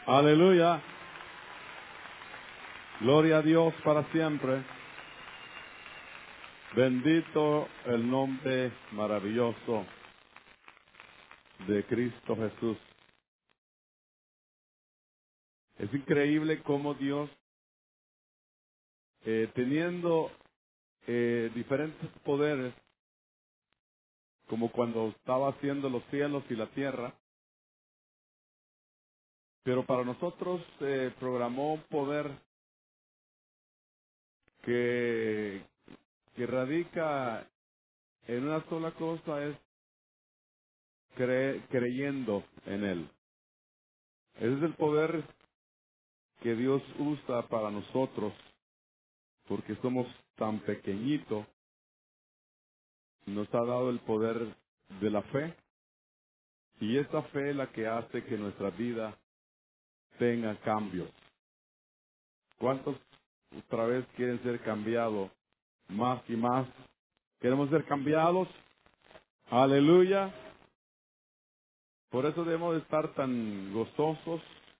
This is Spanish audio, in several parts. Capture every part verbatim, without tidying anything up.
Aleluya. Gloria a Dios para siempre. Bendito el nombre maravilloso de Cristo Jesús. Es increíble cómo Dios, eh, teniendo eh, diferentes poderes, como cuando estaba haciendo los cielos y la tierra, pero para nosotros eh, programó un poder que, que radica en una sola cosa, es cre- creyendo en Él. Ese es el poder que Dios usa para nosotros, porque somos tan pequeñitos. Nos ha dado el poder de la fe, y esa fe es la que hace que nuestra vida tenga cambios. ¿Cuántos otra vez quieren ser cambiados más y más? ¿Queremos ser cambiados? Aleluya. Por eso debemos de estar tan gozosos,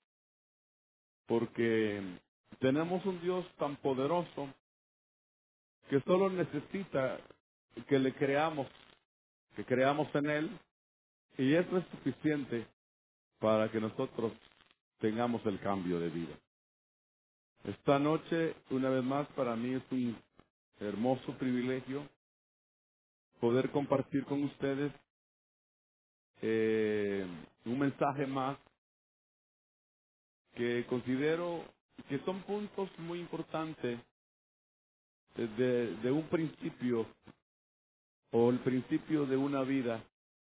porque tenemos un Dios tan poderoso que solo necesita que le creamos, que creamos en Él, y eso es suficiente para que nosotros tengamos el cambio de vida. Esta noche, una vez más, para mí es un hermoso privilegio poder compartir con ustedes eh, un mensaje más que considero que son puntos muy importantes de, de un principio, o el principio de una vida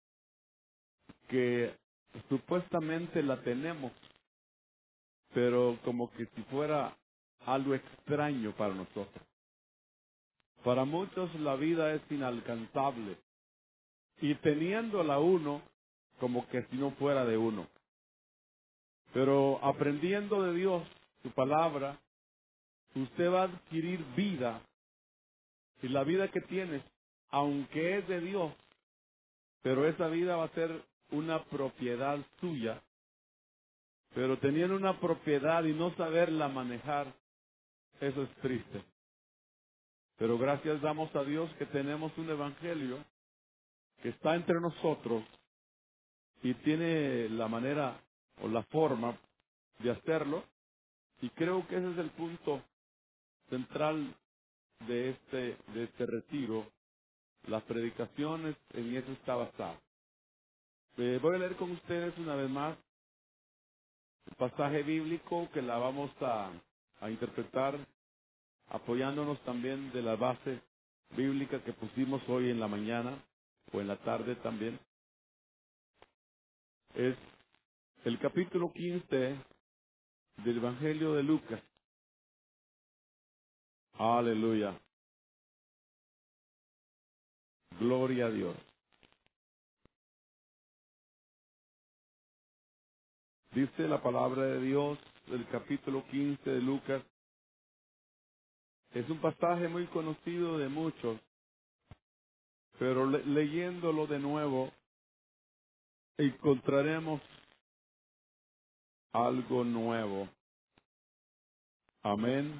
que supuestamente la tenemos, pero como que si fuera algo extraño para nosotros. Para muchos la vida es inalcanzable, y teniéndola uno, como que si no fuera de uno. Pero aprendiendo de Dios, su palabra, usted va a adquirir vida, y la vida que tienes, aunque es de Dios, pero esa vida va a ser una propiedad suya. Pero teniendo una propiedad y no saberla manejar, eso es triste. Pero gracias damos a Dios que tenemos un evangelio que está entre nosotros y tiene la manera o la forma de hacerlo, y creo que ese es el punto central de este de este retiro. Las predicaciones en eso está basado. Eh, voy a leer con ustedes una vez más el pasaje bíblico que la vamos a, a interpretar apoyándonos también de la base bíblica que pusimos hoy en la mañana o en la tarde también. Es el capítulo quince del Evangelio de Lucas. Aleluya. Gloria a Dios. Dice la palabra de Dios, el capítulo quince de Lucas. Es un pasaje muy conocido de muchos, pero le- leyéndolo de nuevo encontraremos algo nuevo. Amén.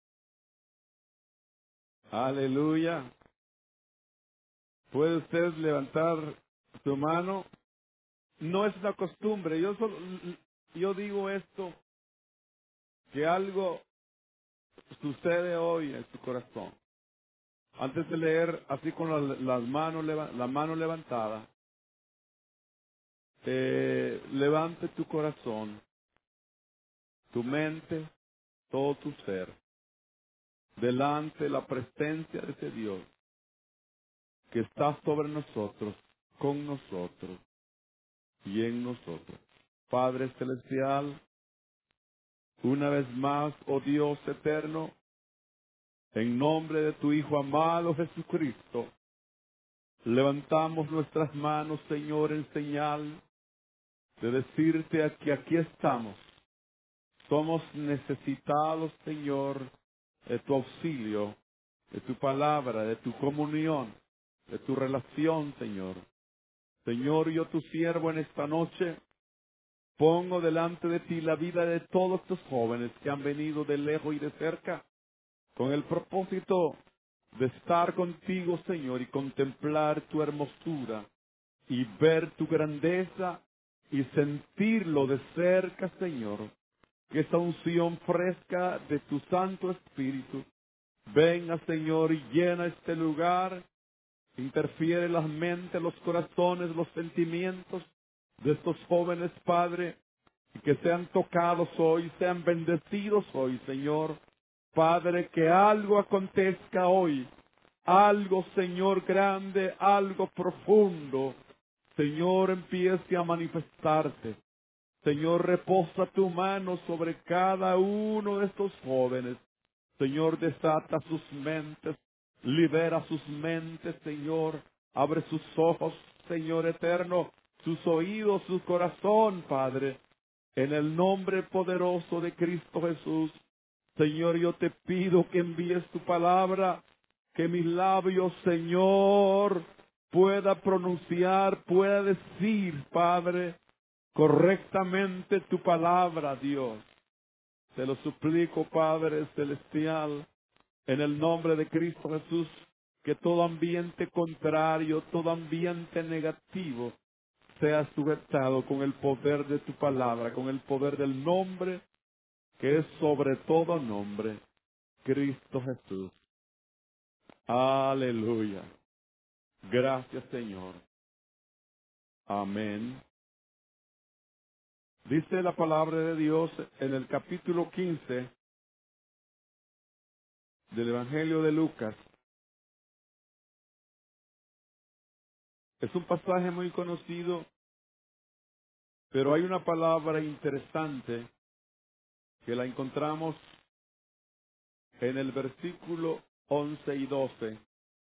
Aleluya. ¿Puede usted levantar su mano? No es una costumbre. Yo solo, yo digo esto, que algo sucede hoy en su corazón. Antes de leer así con las, las manos leva- la mano levantada, eh, levante tu corazón, tu mente, todo tu ser, delante de la presencia de ese Dios que está sobre nosotros, con nosotros y en nosotros. Padre Celestial, una vez más, oh Dios eterno, en nombre de tu Hijo amado Jesucristo, levantamos nuestras manos, Señor, en señal de decirte que aquí estamos. Somos necesitados, Señor, de tu auxilio, de tu palabra, de tu comunión, de tu relación, Señor. Señor, yo tu siervo en esta noche, Pongo delante de ti la vida de todos estos jóvenes que han venido de lejos y de cerca con el propósito de estar contigo, Señor, y contemplar tu hermosura y ver tu grandeza y sentirlo de cerca, Señor. Que esa unción fresca de tu Santo Espíritu venga, Señor, y llena este lugar, interfiere en las mentes, los corazones, los sentimientos de estos jóvenes, Padre, y que sean tocados hoy, sean bendecidos hoy, Señor. Padre, que algo acontezca hoy, algo, Señor, grande, algo profundo, Señor, empiece a manifestarse. Señor, reposa tu mano sobre cada uno de estos jóvenes. Señor, desata sus mentes, libera sus mentes, Señor. Abre sus ojos, Señor eterno, sus oídos, su corazón, Padre. En el nombre poderoso de Cristo Jesús, Señor, yo te pido que envíes tu palabra, que mis labios, Señor, pueda pronunciar, pueda decir, Padre, correctamente tu palabra, Dios. Te lo suplico, Padre celestial, en el nombre de Cristo Jesús, que todo ambiente contrario, todo ambiente negativo, sea sujetado con el poder de tu palabra, con el poder del nombre, que es sobre todo nombre, Cristo Jesús. Aleluya. Gracias, Señor. Amén. Dice la palabra de Dios en el capítulo quince del Evangelio de Lucas. Es un pasaje muy conocido, pero hay una palabra interesante que la encontramos en el versículo once y doce.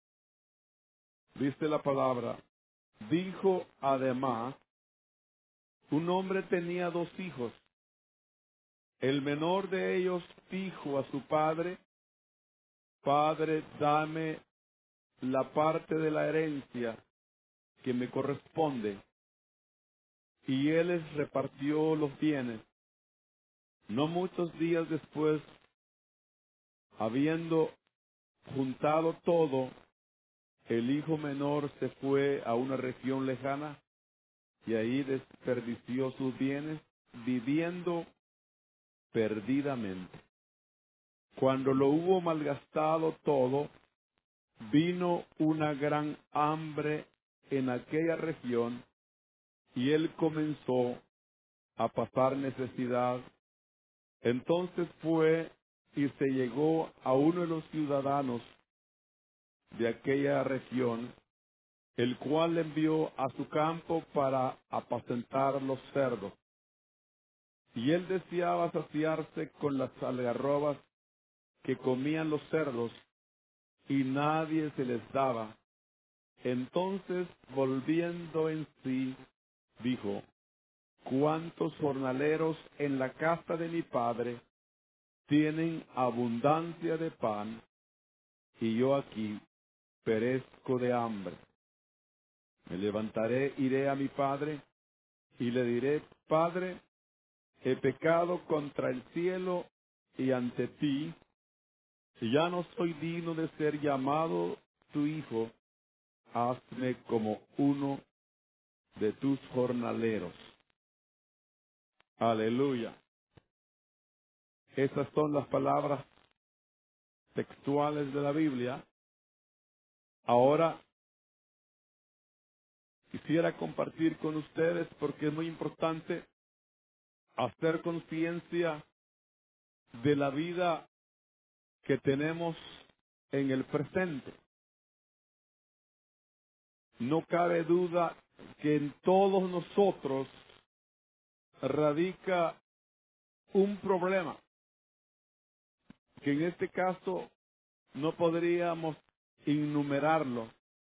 Dice la palabra: dijo además, un hombre tenía dos hijos. El menor de ellos dijo a su padre: Padre, dame la parte de la herencia que me corresponde. Y él les repartió los bienes. No muchos días después, habiendo juntado todo, el hijo menor se fue a una región lejana y ahí desperdició sus bienes viviendo perdidamente. Cuando lo hubo malgastado todo, vino una gran hambre en aquella región y él comenzó a pasar necesidad. Entonces fue y se llegó a uno de los ciudadanos de aquella región, el cual le envió a su campo para apacentar los cerdos. Y él deseaba saciarse con las algarrobas que comían los cerdos, y nadie se les daba. Entonces, volviendo en sí, dijo: ¿cuántos jornaleros en la casa de mi padre tienen abundancia de pan, y yo aquí perezco de hambre? Me levantaré, iré a mi padre, y le diré: Padre, he pecado contra el cielo y ante ti, y ya no soy digno de ser llamado tu hijo. Hazme como uno de tus jornaleros. Aleluya. Esas son las palabras textuales de la Biblia. Ahora quisiera compartir con ustedes, porque es muy importante hacer conciencia de la vida que tenemos en el presente. No cabe duda que en todos nosotros radica un problema, que en este caso no podríamos enumerarlo,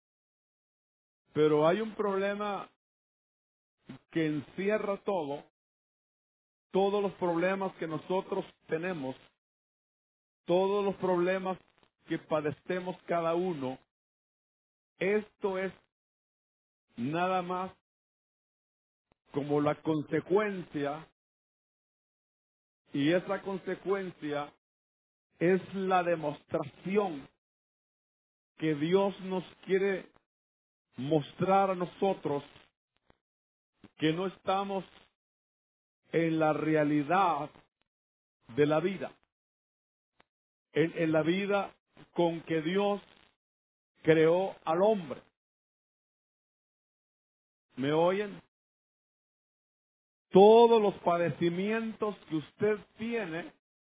pero hay un problema que encierra todo, todos los problemas que nosotros tenemos, todos los problemas que padecemos cada uno. Esto es nada más como la consecuencia, y esa consecuencia es la demostración que Dios nos quiere mostrar a nosotros que no estamos en la realidad de la vida, en, en la vida con que Dios creó al hombre. ¿Me oyen? Todos los padecimientos que usted tiene,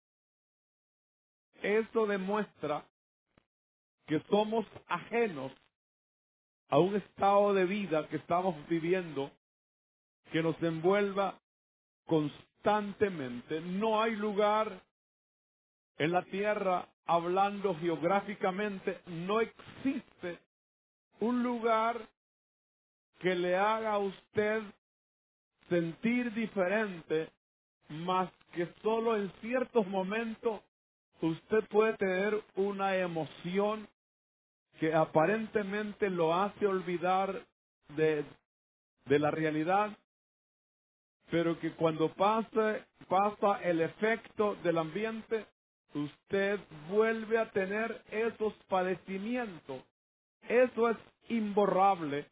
eso demuestra que somos ajenos a un estado de vida que estamos viviendo que nos envuelva constantemente. No hay lugar en la tierra, hablando geográficamente, no existe un lugar que le haga a usted sentir diferente, más que solo en ciertos momentos usted puede tener una emoción que aparentemente lo hace olvidar de, de la realidad, pero que cuando pase, pasa el efecto del ambiente, usted vuelve a tener esos padecimientos. Eso es imborrable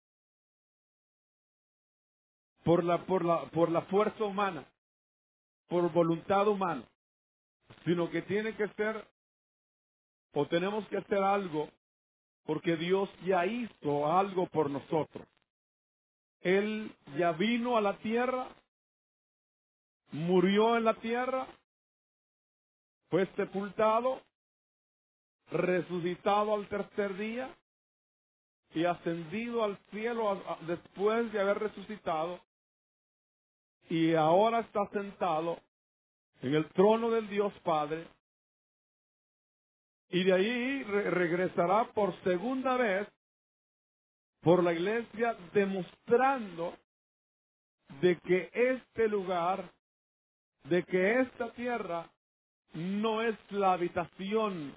por la, por la, por la fuerza humana, por voluntad humana, sino que tiene que ser, o tenemos que hacer algo, porque Dios ya hizo algo por nosotros. Él ya vino a la tierra, murió en la tierra, fue sepultado, resucitado al tercer día y ascendido al cielo a- a- después de haber resucitado, y ahora está sentado en el trono del Dios Padre, y de ahí re- regresará por segunda vez por la iglesia, demostrando de que este lugar, de que esta tierra no es la habitación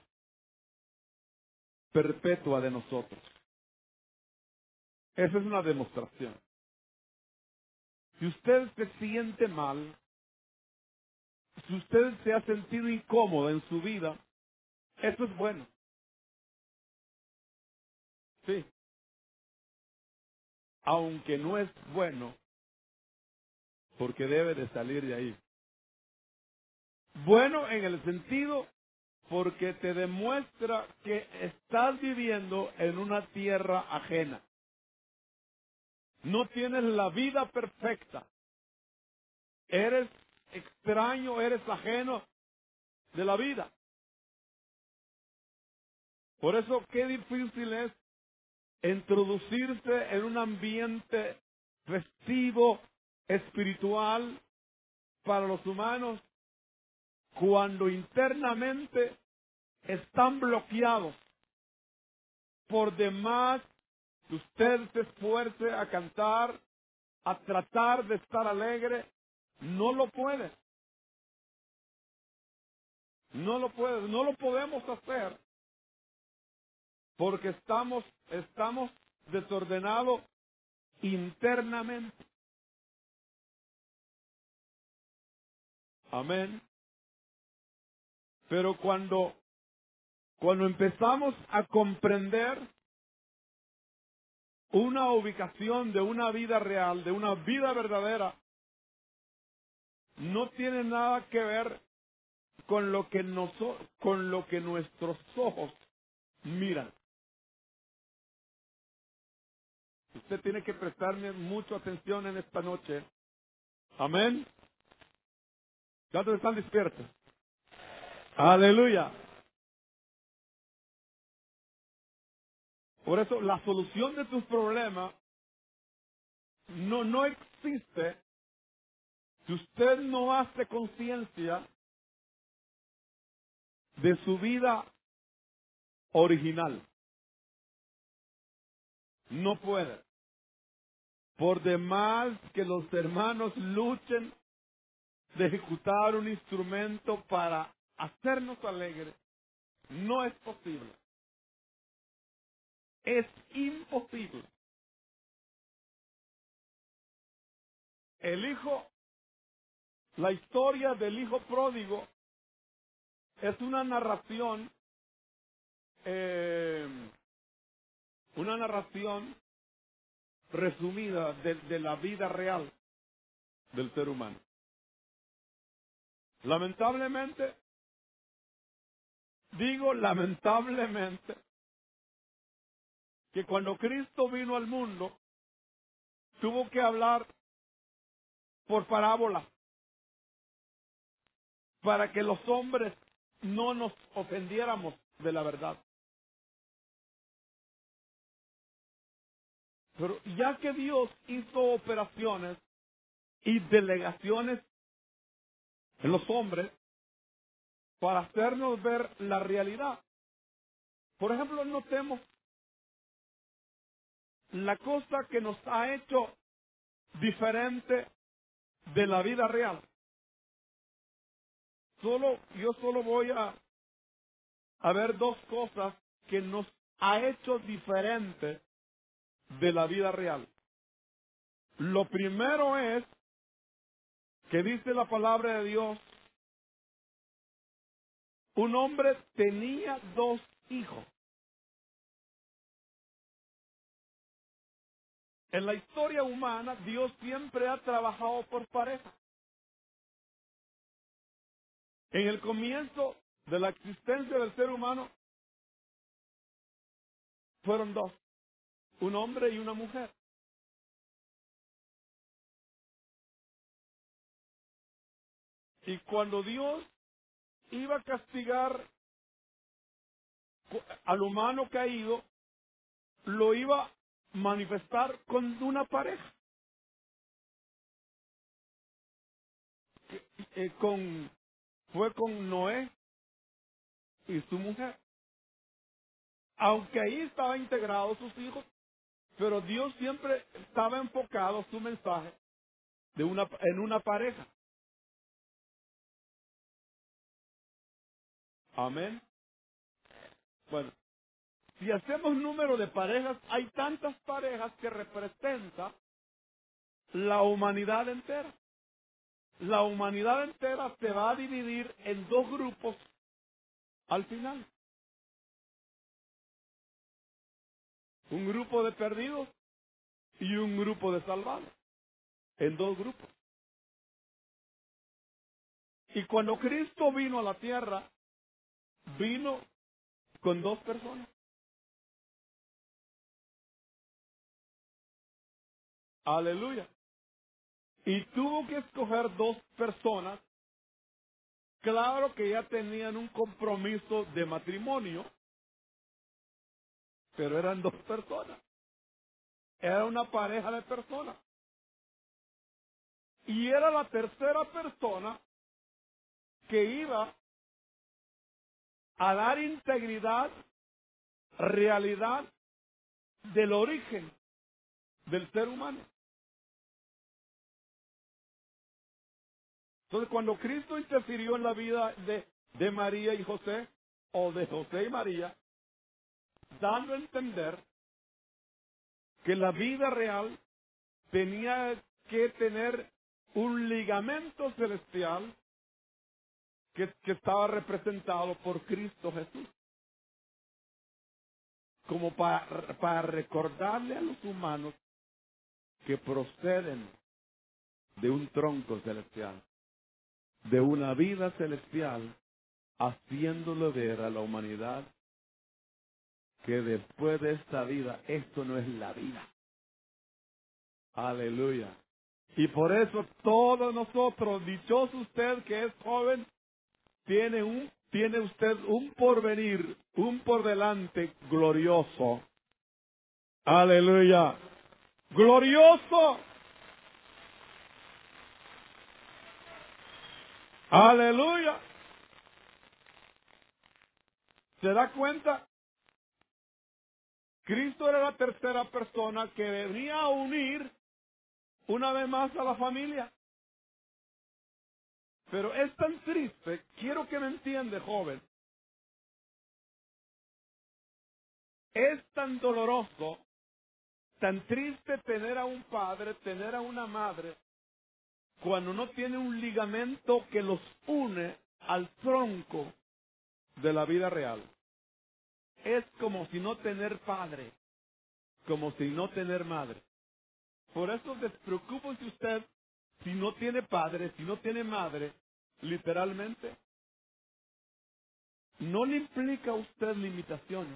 perpetua de nosotros. Esa es una demostración. Si usted se siente mal, si usted se ha sentido incómodo en su vida, eso es bueno. Sí. Aunque no es bueno, porque debe de salir de ahí. Bueno en el sentido porque te demuestra que estás viviendo en una tierra ajena. No tienes la vida perfecta. Eres extraño, eres ajeno de la vida. Por eso qué difícil es introducirse en un ambiente festivo, espiritual para los humanos, cuando internamente están bloqueados. Por demás que usted se esfuerce a cantar, a tratar de estar alegre, no lo puede. No lo puede, no lo podemos hacer porque estamos, estamos desordenados internamente. Amén. Pero cuando, cuando empezamos a comprender una ubicación de una vida real, de una vida verdadera, no tiene nada que ver con lo que noso- con lo que nuestros ojos miran. Usted tiene que prestarme mucha atención en esta noche. Amén. ¿Cuántos están despiertos? Aleluya. Por eso la solución de tus problemas no, no existe si usted no hace conciencia de su vida original. No puede. Por demás que los hermanos luchen de ejecutar un instrumento para hacernos alegres, no es posible. Es imposible. El hijo, la historia del hijo pródigo es una narración, eh, una narración resumida de, de la vida real del ser humano. Lamentablemente, digo lamentablemente, que cuando Cristo vino al mundo, tuvo que hablar por parábola para que los hombres no nos ofendiéramos de la verdad. Pero ya que Dios hizo operaciones y delegaciones en los hombres para hacernos ver la realidad. Por ejemplo, notemos la cosa que nos ha hecho diferente de la vida real. Solo, yo solo voy a, a ver dos cosas que nos ha hecho diferente de la vida real. Lo primero es que dice la palabra de Dios, un hombre tenía dos hijos. En la historia humana, Dios siempre ha trabajado por pareja. En el comienzo de la existencia del ser humano, fueron dos, un hombre y una mujer. Y cuando Dios iba a castigar al humano caído, lo iba a manifestar con una pareja, eh, con, fue con Noé y su mujer. Aunque ahí estaban integrados sus hijos, pero Dios siempre estaba enfocado su mensaje de una, en una pareja. Amén. Bueno, si hacemos número de parejas, hay tantas parejas que representan la humanidad entera. La humanidad entera se va a dividir en dos grupos al final. Un grupo de perdidos y un grupo de salvados. En dos grupos. Y cuando Cristo vino a la tierra, vino con dos personas. Aleluya. Y tuvo que escoger dos personas. Claro que ya tenían un compromiso de matrimonio, pero eran dos personas. Era una pareja de personas. Y era la tercera persona que iba a dar integridad, realidad del origen del ser humano. Entonces, cuando Cristo interfirió en la vida de, de María y José, o de José y María, dando a entender que la vida real tenía que tener un ligamento celestial que, que estaba representado por Cristo Jesús, como para, para recordarle a los humanos que proceden de un tronco celestial, de una vida celestial, haciéndole ver a la humanidad que después de esta vida, esto no es la vida. Aleluya. Y por eso todos nosotros, dichoso usted que es joven, tiene un, tiene usted un porvenir, un por delante glorioso. Aleluya. Glorioso. Aleluya. ¿Se da cuenta? Cristo era la tercera persona que venía a unir una vez más a la familia. Pero es tan triste, quiero que me entiende, joven, es tan doloroso, tan triste tener a un padre, tener a una madre cuando no tiene un ligamento que los une al tronco de la vida real. Es como si no tener padre, como si no tener madre. Por eso despreocúpese usted si no tiene padre, si no tiene madre, literalmente. No le implica a usted limitaciones.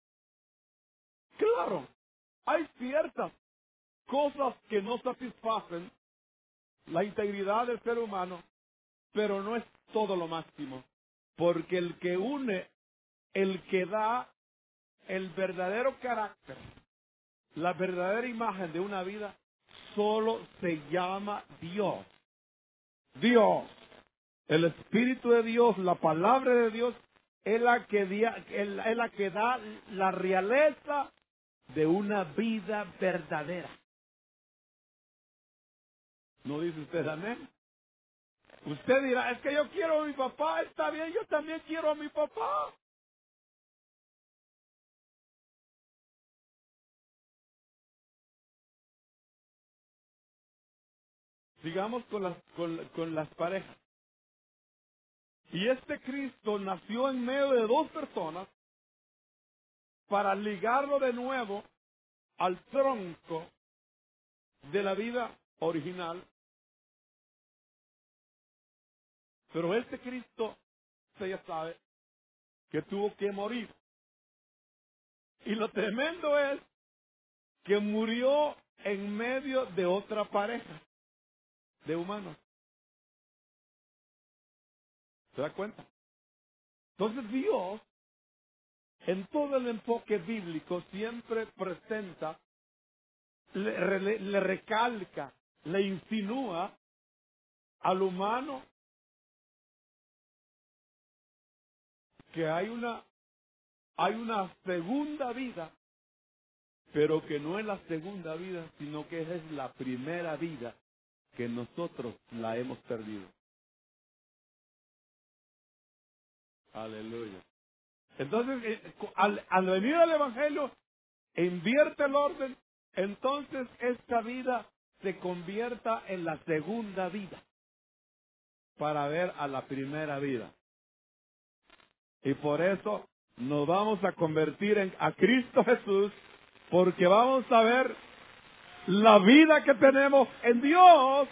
Claro, hay ciertas cosas que no satisfacen la integridad del ser humano, pero no es todo lo máximo. Porque el que une, el que da el verdadero carácter, la verdadera imagen de una vida, solo se llama Dios. Dios, el Espíritu de Dios, la palabra de Dios, es la que, dia- es la que da la realeza de una vida verdadera. ¿No dice usted amén? Usted dirá, es que yo quiero a mi papá, está bien, yo también quiero a mi papá. Sigamos con las, con, con las parejas. Y este Cristo nació en medio de dos personas para ligarlo de nuevo al tronco de la vida original. Pero este Cristo, usted ya sabe, que tuvo que morir. Y lo tremendo es que murió en medio de otra pareja de humanos. ¿Se da cuenta? Entonces Dios, en todo el enfoque bíblico, siempre presenta, le, le- le recalca, le insinúa al humano que hay una, hay una segunda vida, pero que no es la segunda vida, sino que es la primera vida que nosotros la hemos perdido. Aleluya. Entonces, eh, cu- al, al venir al Evangelio, invierte el orden, entonces esta vida se convierta en la segunda vida para ver a la primera vida. Y por eso nos vamos a convertir en, a Cristo Jesús, porque vamos a ver la vida que tenemos en Dios.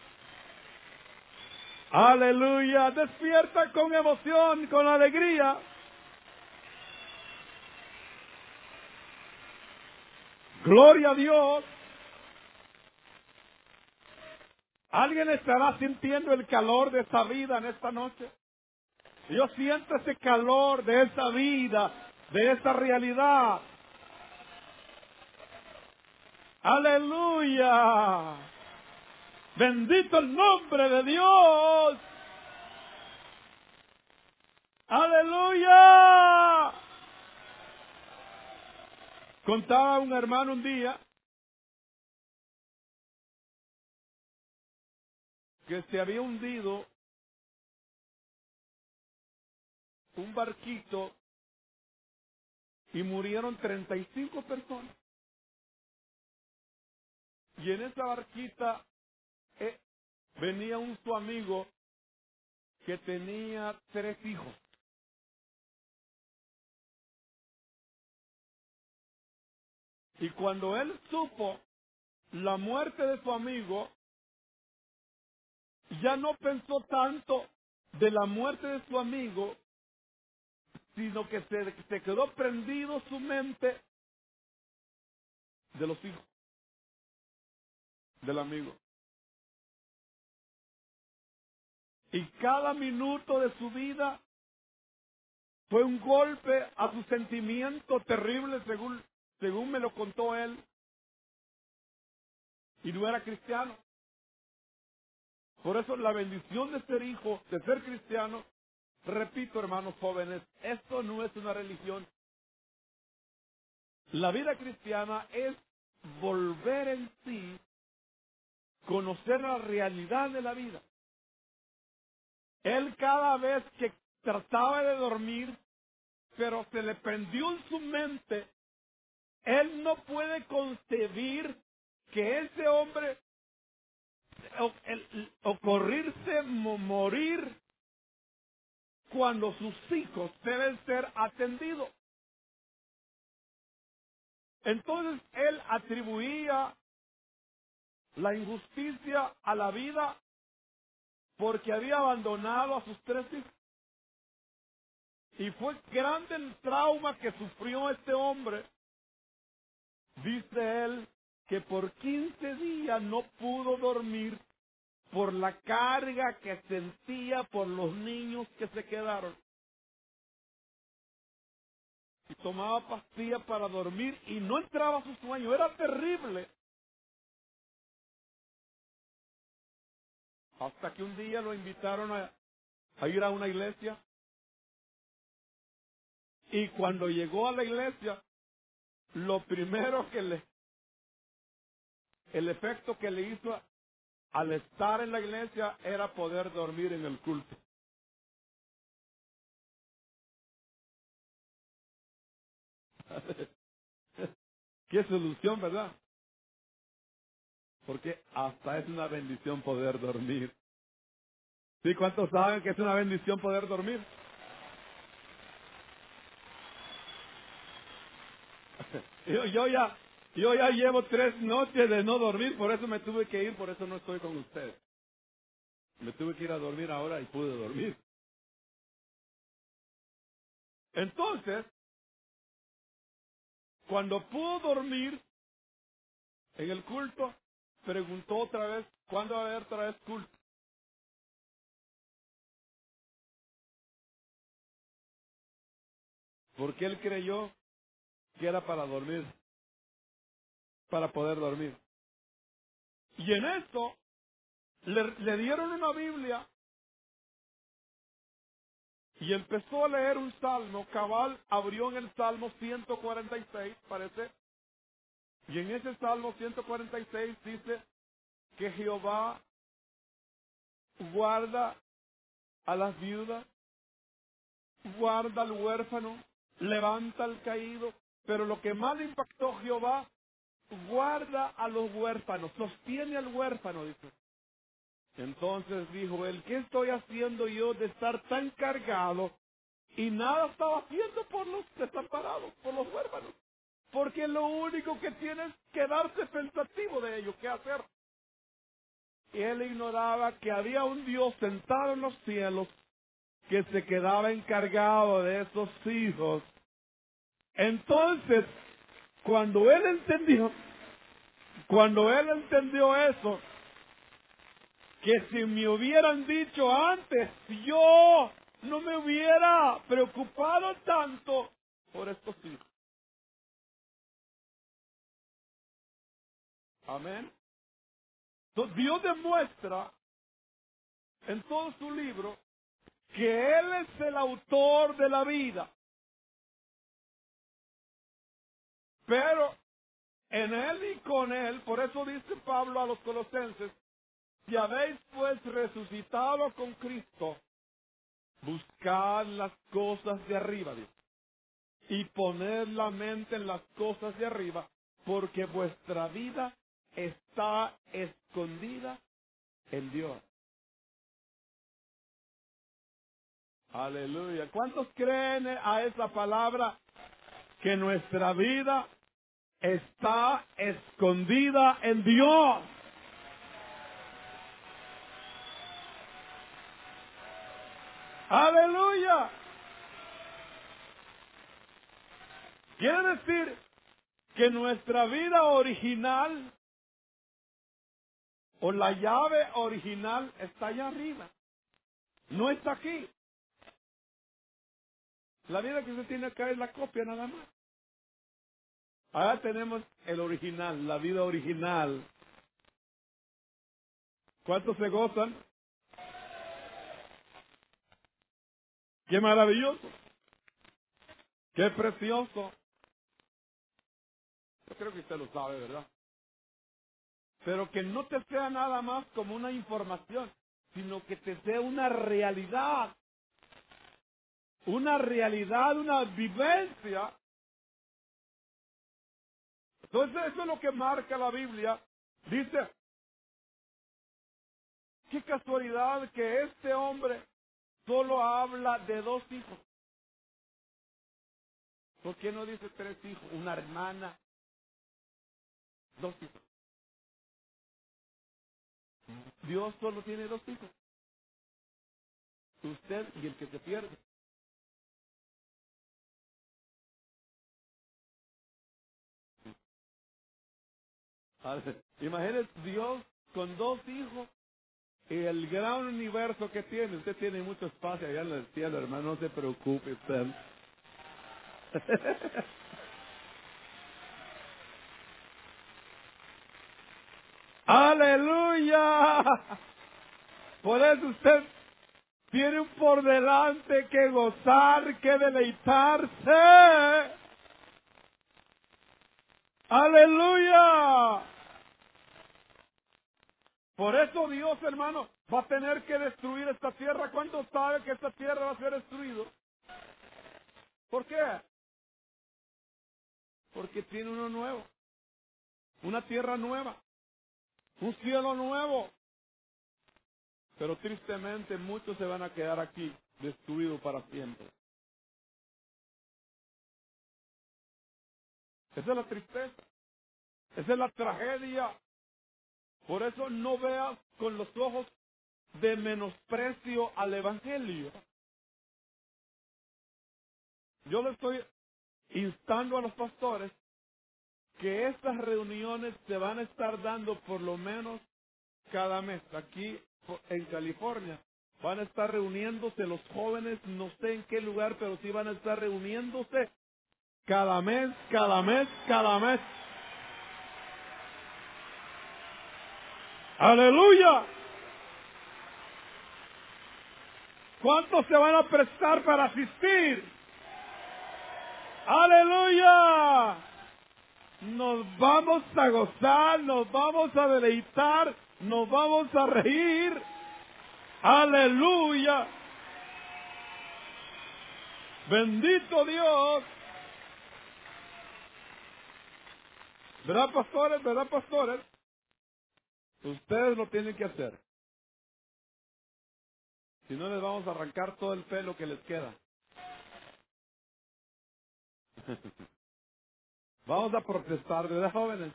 Aleluya, despierta con emoción, con alegría. Gloria a Dios. ¿Alguien estará sintiendo el calor de esta vida en esta noche? Yo siento ese calor de esa vida, de esa realidad. Aleluya. Bendito el nombre de Dios. Aleluya. Contaba un hermano un día que se había hundido un barquito y murieron treinta y cinco personas. Y en esa barquita eh, venía un su amigo que tenía tres hijos. Y cuando él supo la muerte de su amigo, ya no pensó tanto de la muerte de su amigo, sino que se, se quedó prendido su mente de los hijos del amigo. Y cada minuto de su vida fue un golpe a su sentimiento terrible, según, según me lo contó él. Y no era cristiano. Por eso la bendición de ser hijo, de ser cristiano, repito, hermanos jóvenes, esto no es una religión. La vida cristiana es volver en sí, conocer la realidad de la vida. Él cada vez que trataba de dormir, pero se le prendió en su mente, él no puede concebir que ese hombre o- el- ocurrirse mo- morir cuando sus hijos deben ser atendidos. Entonces él atribuía la injusticia a la vida porque había abandonado a sus tres hijos. Y fue grande el trauma que sufrió este hombre. Dice él que por quince días no pudo dormir por la carga que sentía por los niños que se quedaron. Y tomaba pastillas para dormir y no entraba a su sueño. Era terrible. Hasta que un día lo invitaron a, a ir a una iglesia. Y cuando llegó a la iglesia, lo primero que le, el efecto que le hizo al estar en la iglesia era poder dormir en el culto. Qué solución, ¿verdad? Porque hasta es una bendición poder dormir. ¿Sí? ¿Cuántos saben que es una bendición poder dormir? Yo, yo ya, yo ya llevo tres noches de no dormir, por eso me tuve que ir, por eso no estoy con ustedes. Me tuve que ir a dormir ahora y pude dormir. Entonces, cuando pudo dormir en el culto, preguntó otra vez, ¿cuándo va a haber otra vez culto? Porque él creyó que era para dormir, para poder dormir. Y en esto, le, le dieron una Biblia y empezó a leer un salmo. Cabal abrió en el Salmo ciento cuarenta y seis, parece. Y en ese Salmo ciento cuarenta y seis dice que Jehová guarda a las viudas, guarda al huérfano, levanta al caído. Pero lo que más le impactó, Jehová guarda a los huérfanos, sostiene al huérfano, dice. Entonces dijo él, ¿qué estoy haciendo yo de estar tan cargado? Y nada estaba haciendo por los desamparados, por los huérfanos. Porque lo único que tiene es quedarse pensativo de ello, ¿qué hacer? Y él ignoraba que había un Dios sentado en los cielos que se quedaba encargado de esos hijos. Entonces, cuando él entendió, cuando él entendió eso, que si me hubieran dicho antes, yo no me hubiera preocupado tanto por estos hijos. Amén. Entonces, Dios demuestra en todo su libro que Él es el autor de la vida. Pero en Él y con Él, por eso dice Pablo a los colosenses, si habéis pues resucitado con Cristo, buscad las cosas de arriba, dice, y poned la mente en las cosas de arriba, porque vuestra vida está escondida en Dios. Aleluya. ¿Cuántos creen a esa palabra? Que nuestra vida está escondida en Dios. Aleluya. Quiere decir que nuestra vida original o la llave original está allá arriba. No está aquí. La vida que usted tiene acá es la copia nada más. Ahora tenemos el original, la vida original. ¿Cuántos se gozan? ¡Qué maravilloso! ¡Qué precioso! Yo creo que usted lo sabe, ¿verdad? Pero que no te sea nada más como una información, sino que te sea una realidad. Una realidad, una vivencia. Entonces eso es lo que marca la Biblia. Dice, Qué casualidad que este hombre solo habla de dos hijos. ¿Por qué no dice tres hijos? Una hermana, dos hijos. Dios solo tiene dos hijos. Usted y el que se pierde. Imagínese Dios con dos hijos y el gran universo que tiene. Usted tiene mucho espacio allá en el cielo, hermano. No se preocupe usted. ¡Aleluya! Por eso usted tiene por delante que gozar, que deleitarse. ¡Aleluya! Por eso Dios, hermano, va a tener que destruir esta tierra. ¿Cuánto sabe que esta tierra va a ser destruida? ¿Por qué? Porque tiene uno nuevo, una tierra nueva, un cielo nuevo. Pero tristemente muchos se van a quedar aquí, destruidos para siempre. Esa es la tristeza, esa es la tragedia. Por eso no veas con los ojos de menosprecio al Evangelio. Yo le estoy instando a los pastores que estas reuniones se van a estar dando por lo menos cada mes. Aquí en California van a estar reuniéndose los jóvenes, no sé en qué lugar, pero sí van a estar reuniéndose cada mes, cada mes, cada mes. ¡Aleluya! ¿Cuántos se van a prestar para asistir? ¡Aleluya! Nos vamos a gozar, nos vamos a deleitar, nos vamos a reír. ¡Aleluya! Bendito Dios. ¿Verdad, pastores? ¿Verdad, pastores? Ustedes lo tienen que hacer. Si no, les vamos a arrancar todo el pelo que les queda. Vamos a protestar, ¿verdad, jóvenes?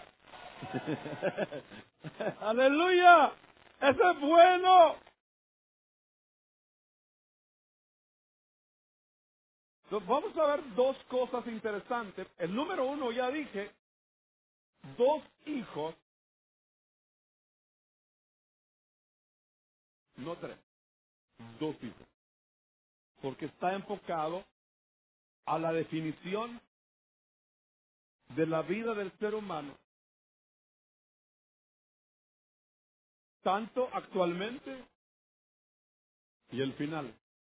¡Aleluya! ¡Eso es bueno! Entonces, vamos a ver dos cosas interesantes. El número uno, ya dije, dos hijos, no tres, dos hijos. Porque está enfocado a la definición de la vida del ser humano, tanto actualmente y el final.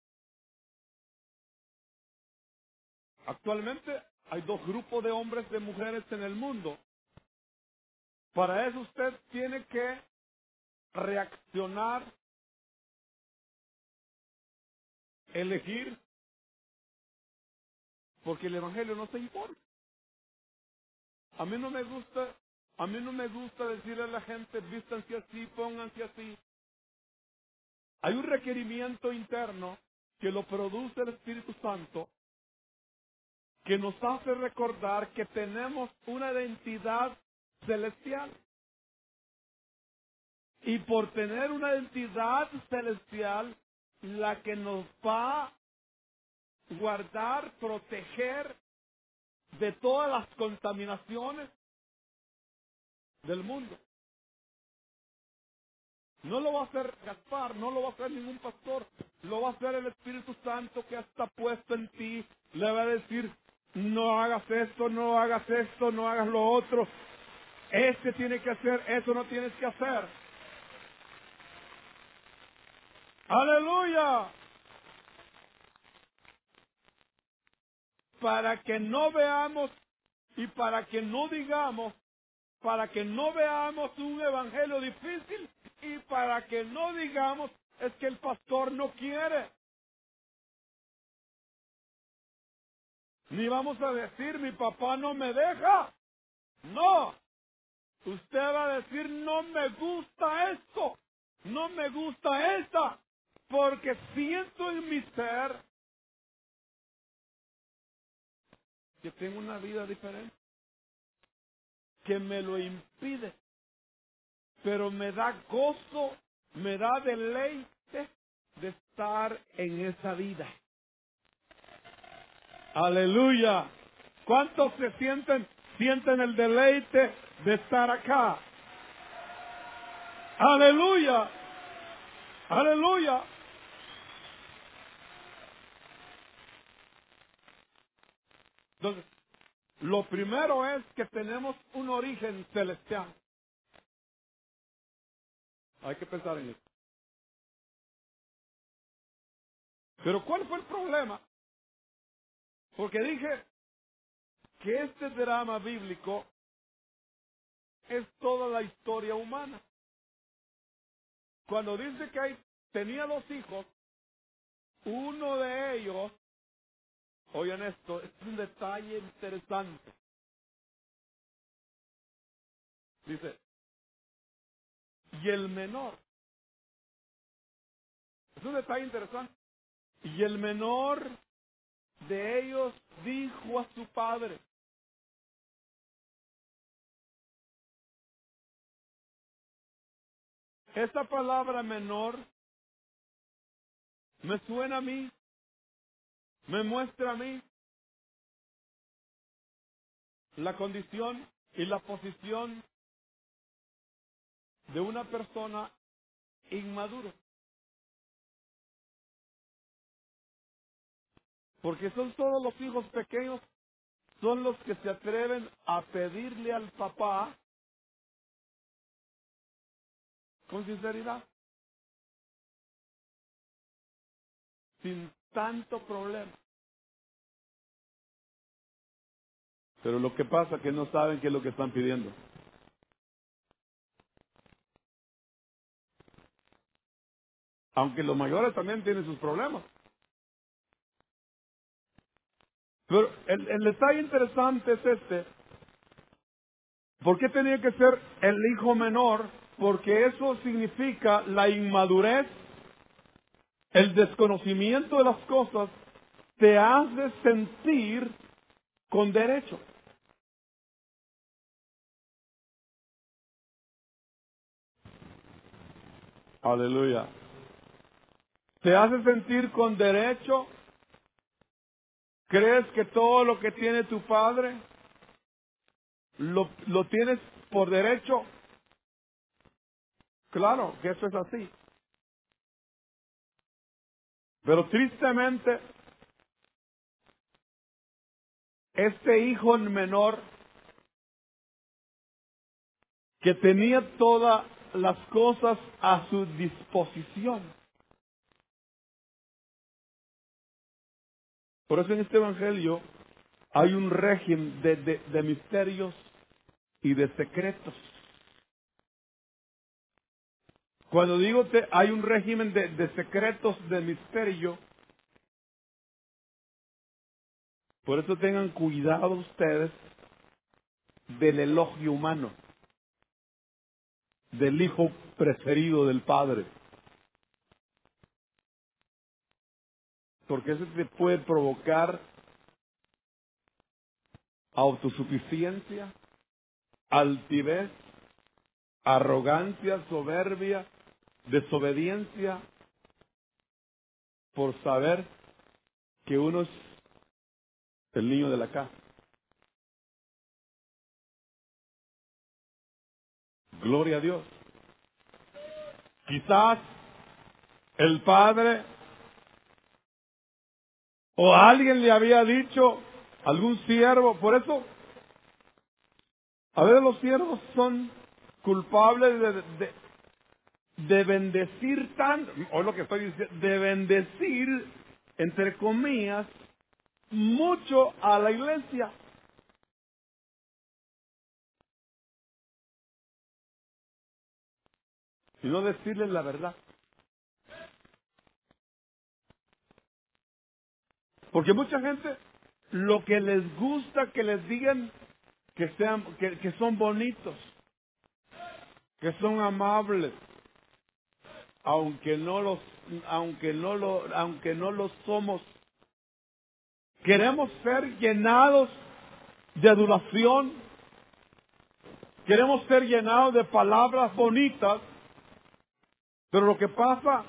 Actualmente hay dos grupos de hombres y de mujeres en el mundo. Para eso usted tiene que reaccionar, elegir, porque el Evangelio no se impone. A mí no me gusta, a mí no me gusta decirle a la gente, vístanse así, pónganse así. Hay un requerimiento interno que lo produce el Espíritu Santo, que nos hace recordar que tenemos una identidad celestial. Y por tener una identidad celestial, la que nos va a guardar, proteger de todas las contaminaciones del mundo. No lo va a hacer Gaspar, no lo va a hacer ningún pastor, lo va a hacer el Espíritu Santo que está puesto en ti. Le va a decir, no hagas esto, no hagas esto, no hagas lo otro. Este tiene que hacer, eso no tienes que hacer. ¡Aleluya! Para que no veamos y para que no digamos, para que no veamos un evangelio difícil y para que no digamos es que el pastor no quiere. Ni vamos a decir mi papá no me deja. No. Usted va a decir no me gusta esto. No me gusta esta, porque siento en mi ser que tengo una vida diferente, que me lo impide, pero me da gozo, me da deleite de estar en esa vida. Aleluya. ¿Cuántos se sienten, sienten el deleite de estar acá? Aleluya. Aleluya. Entonces, lo primero es que tenemos un origen celestial. Hay que pensar en eso. Pero ¿cuál fue el problema? Porque dije que este drama bíblico es toda la historia humana. Cuando dice que hay, tenía dos hijos, uno de ellos, oigan esto, es un detalle interesante. Dice, y el menor, es un detalle interesante, y el menor de ellos dijo a su padre, esta palabra menor me suena a mí, me muestra a mí la condición y la posición de una persona inmadura. Porque son todos los hijos pequeños, son los que se atreven a pedirle al papá con sinceridad, sin tanto problema. Pero lo que pasa es que no saben qué es lo que están pidiendo. Aunque los mayores también tienen sus problemas. Pero el, el detalle interesante es este. ¿Por qué tenía que ser el hijo menor? Porque eso significa la inmadurez, el desconocimiento de las cosas, te hace sentir con derecho. Aleluya. Te hace sentir con derecho. ¿Crees que todo lo que tiene tu padre lo, lo tienes por derecho? Claro que eso es así. Pero tristemente, este hijo menor que tenía todas las cosas a su disposición. Por eso en este evangelio hay un régimen de, de, de misterios y de secretos. Cuando digo que hay un régimen de, de secretos, de misterio, por eso tengan cuidado ustedes del elogio humano, del hijo preferido del padre. Porque eso te puede provocar autosuficiencia, altivez, arrogancia, soberbia, desobediencia, por saber que uno es el niño de la casa. Gloria a Dios. Quizás el padre o alguien le había dicho, algún siervo, por eso a veces los siervos son culpables de, de, de bendecir tanto, o lo que estoy diciendo, de bendecir, entre comillas, mucho a la iglesia. Y no decirles la verdad. Porque mucha gente, lo que les gusta que les digan que sean, que, que son bonitos, que son amables, aunque no los, aunque no lo, aunque no lo somos. Queremos ser llenados de adulación. Queremos ser llenados de palabras bonitas. Pero lo que pasa,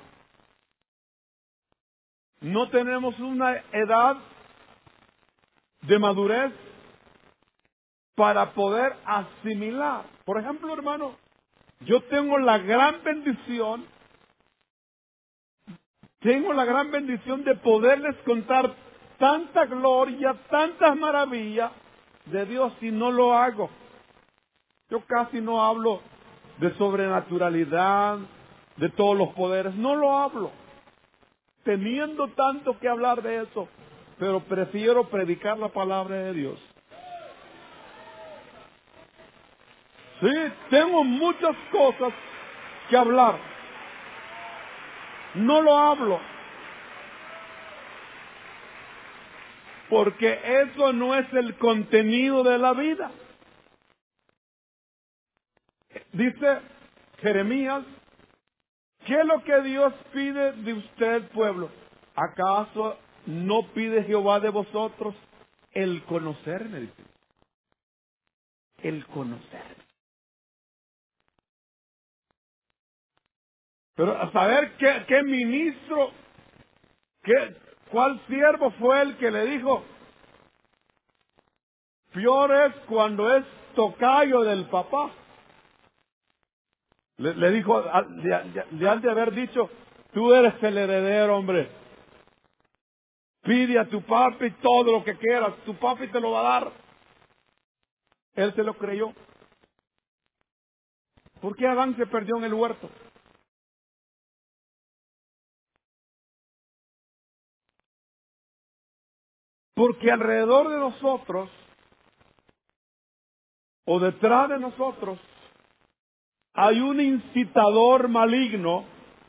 no tenemos una edad de madurez para poder asimilar. Por ejemplo, hermano, yo tengo la gran bendición, tengo la gran bendición de poderles contar tanta gloria, tantas maravillas de Dios y no lo hago. Yo casi no hablo de sobrenaturalidad, de todos los poderes, no lo hablo, teniendo tanto que hablar de eso, pero prefiero predicar la palabra de Dios. Sí, tengo muchas cosas que hablar, no lo hablo, porque eso no es el contenido de la vida. Dice Jeremías, ¿qué es lo que Dios pide de usted, pueblo? ¿Acaso no pide Jehová de vosotros el conocerme? Dice, el conocerme. Pero a saber qué, qué ministro, qué, cuál siervo fue el que le dijo, peor es cuando es tocayo del papá. Le, le dijo, le, le han de haber dicho, tú eres el heredero, hombre. Pide a tu papi todo lo que quieras, tu papi te lo va a dar. Él se lo creyó. ¿Por qué Adán se perdió en el huerto? Porque alrededor de nosotros, o detrás de nosotros, hay un incitador maligno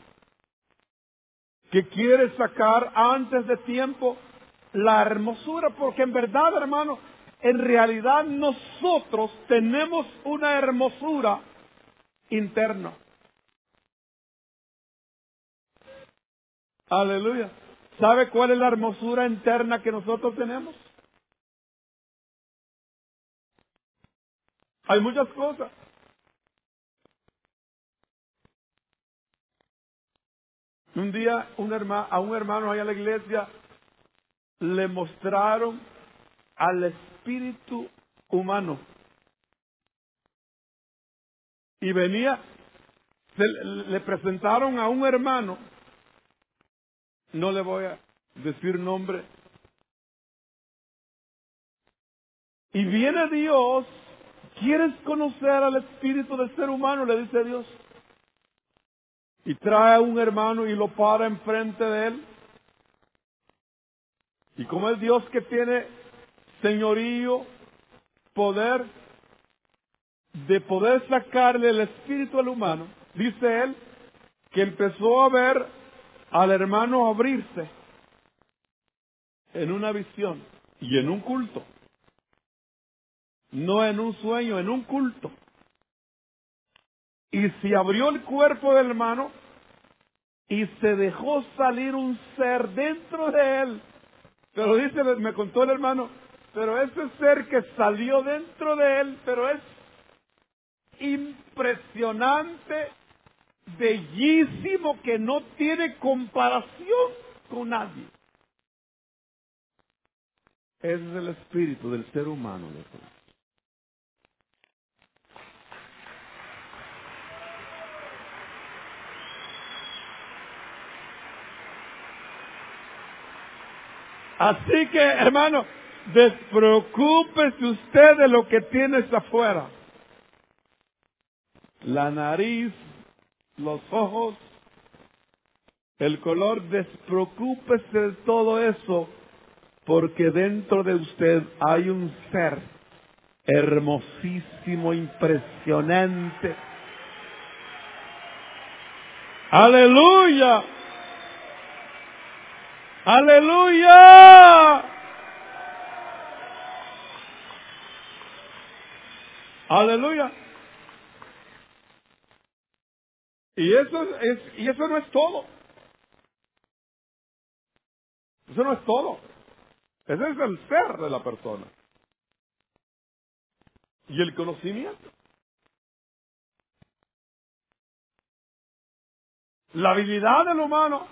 que quiere sacar antes de tiempo la hermosura, porque en verdad, hermano, en realidad nosotros tenemos una hermosura interna. Aleluya. ¿Sabe cuál es la hermosura interna que nosotros tenemos? Hay muchas cosas. Un día un hermano, a un hermano allá en la iglesia le mostraron al espíritu humano. Y venía, se, le presentaron a un hermano, no le voy a decir nombre, y viene Dios, ¿quieres conocer al espíritu del ser humano? Le dice Dios. Y trae a un hermano y lo para enfrente de él. Y como es Dios que tiene señorío, poder, de poder sacarle el espíritu al humano, dice él, que empezó a ver al hermano abrirse en una visión y en un culto. No en un sueño, en un culto. Y se abrió el cuerpo del hermano y se dejó salir un ser dentro de él. Pero dice, me contó el hermano, pero ese ser que salió dentro de él, pero es impresionante, bellísimo, que no tiene comparación con nadie. Ese es el espíritu del ser humano. Así que, hermano, despreocúpese usted de lo que tienes afuera. La nariz, los ojos, el color, despreocúpese de todo eso, porque dentro de usted hay un ser hermosísimo, impresionante. ¡Aleluya! ¡Aleluya! ¡Aleluya! Y eso es, y eso no es todo. Eso no es todo. Ese es el ser de la persona. Y el conocimiento. La habilidad del humano.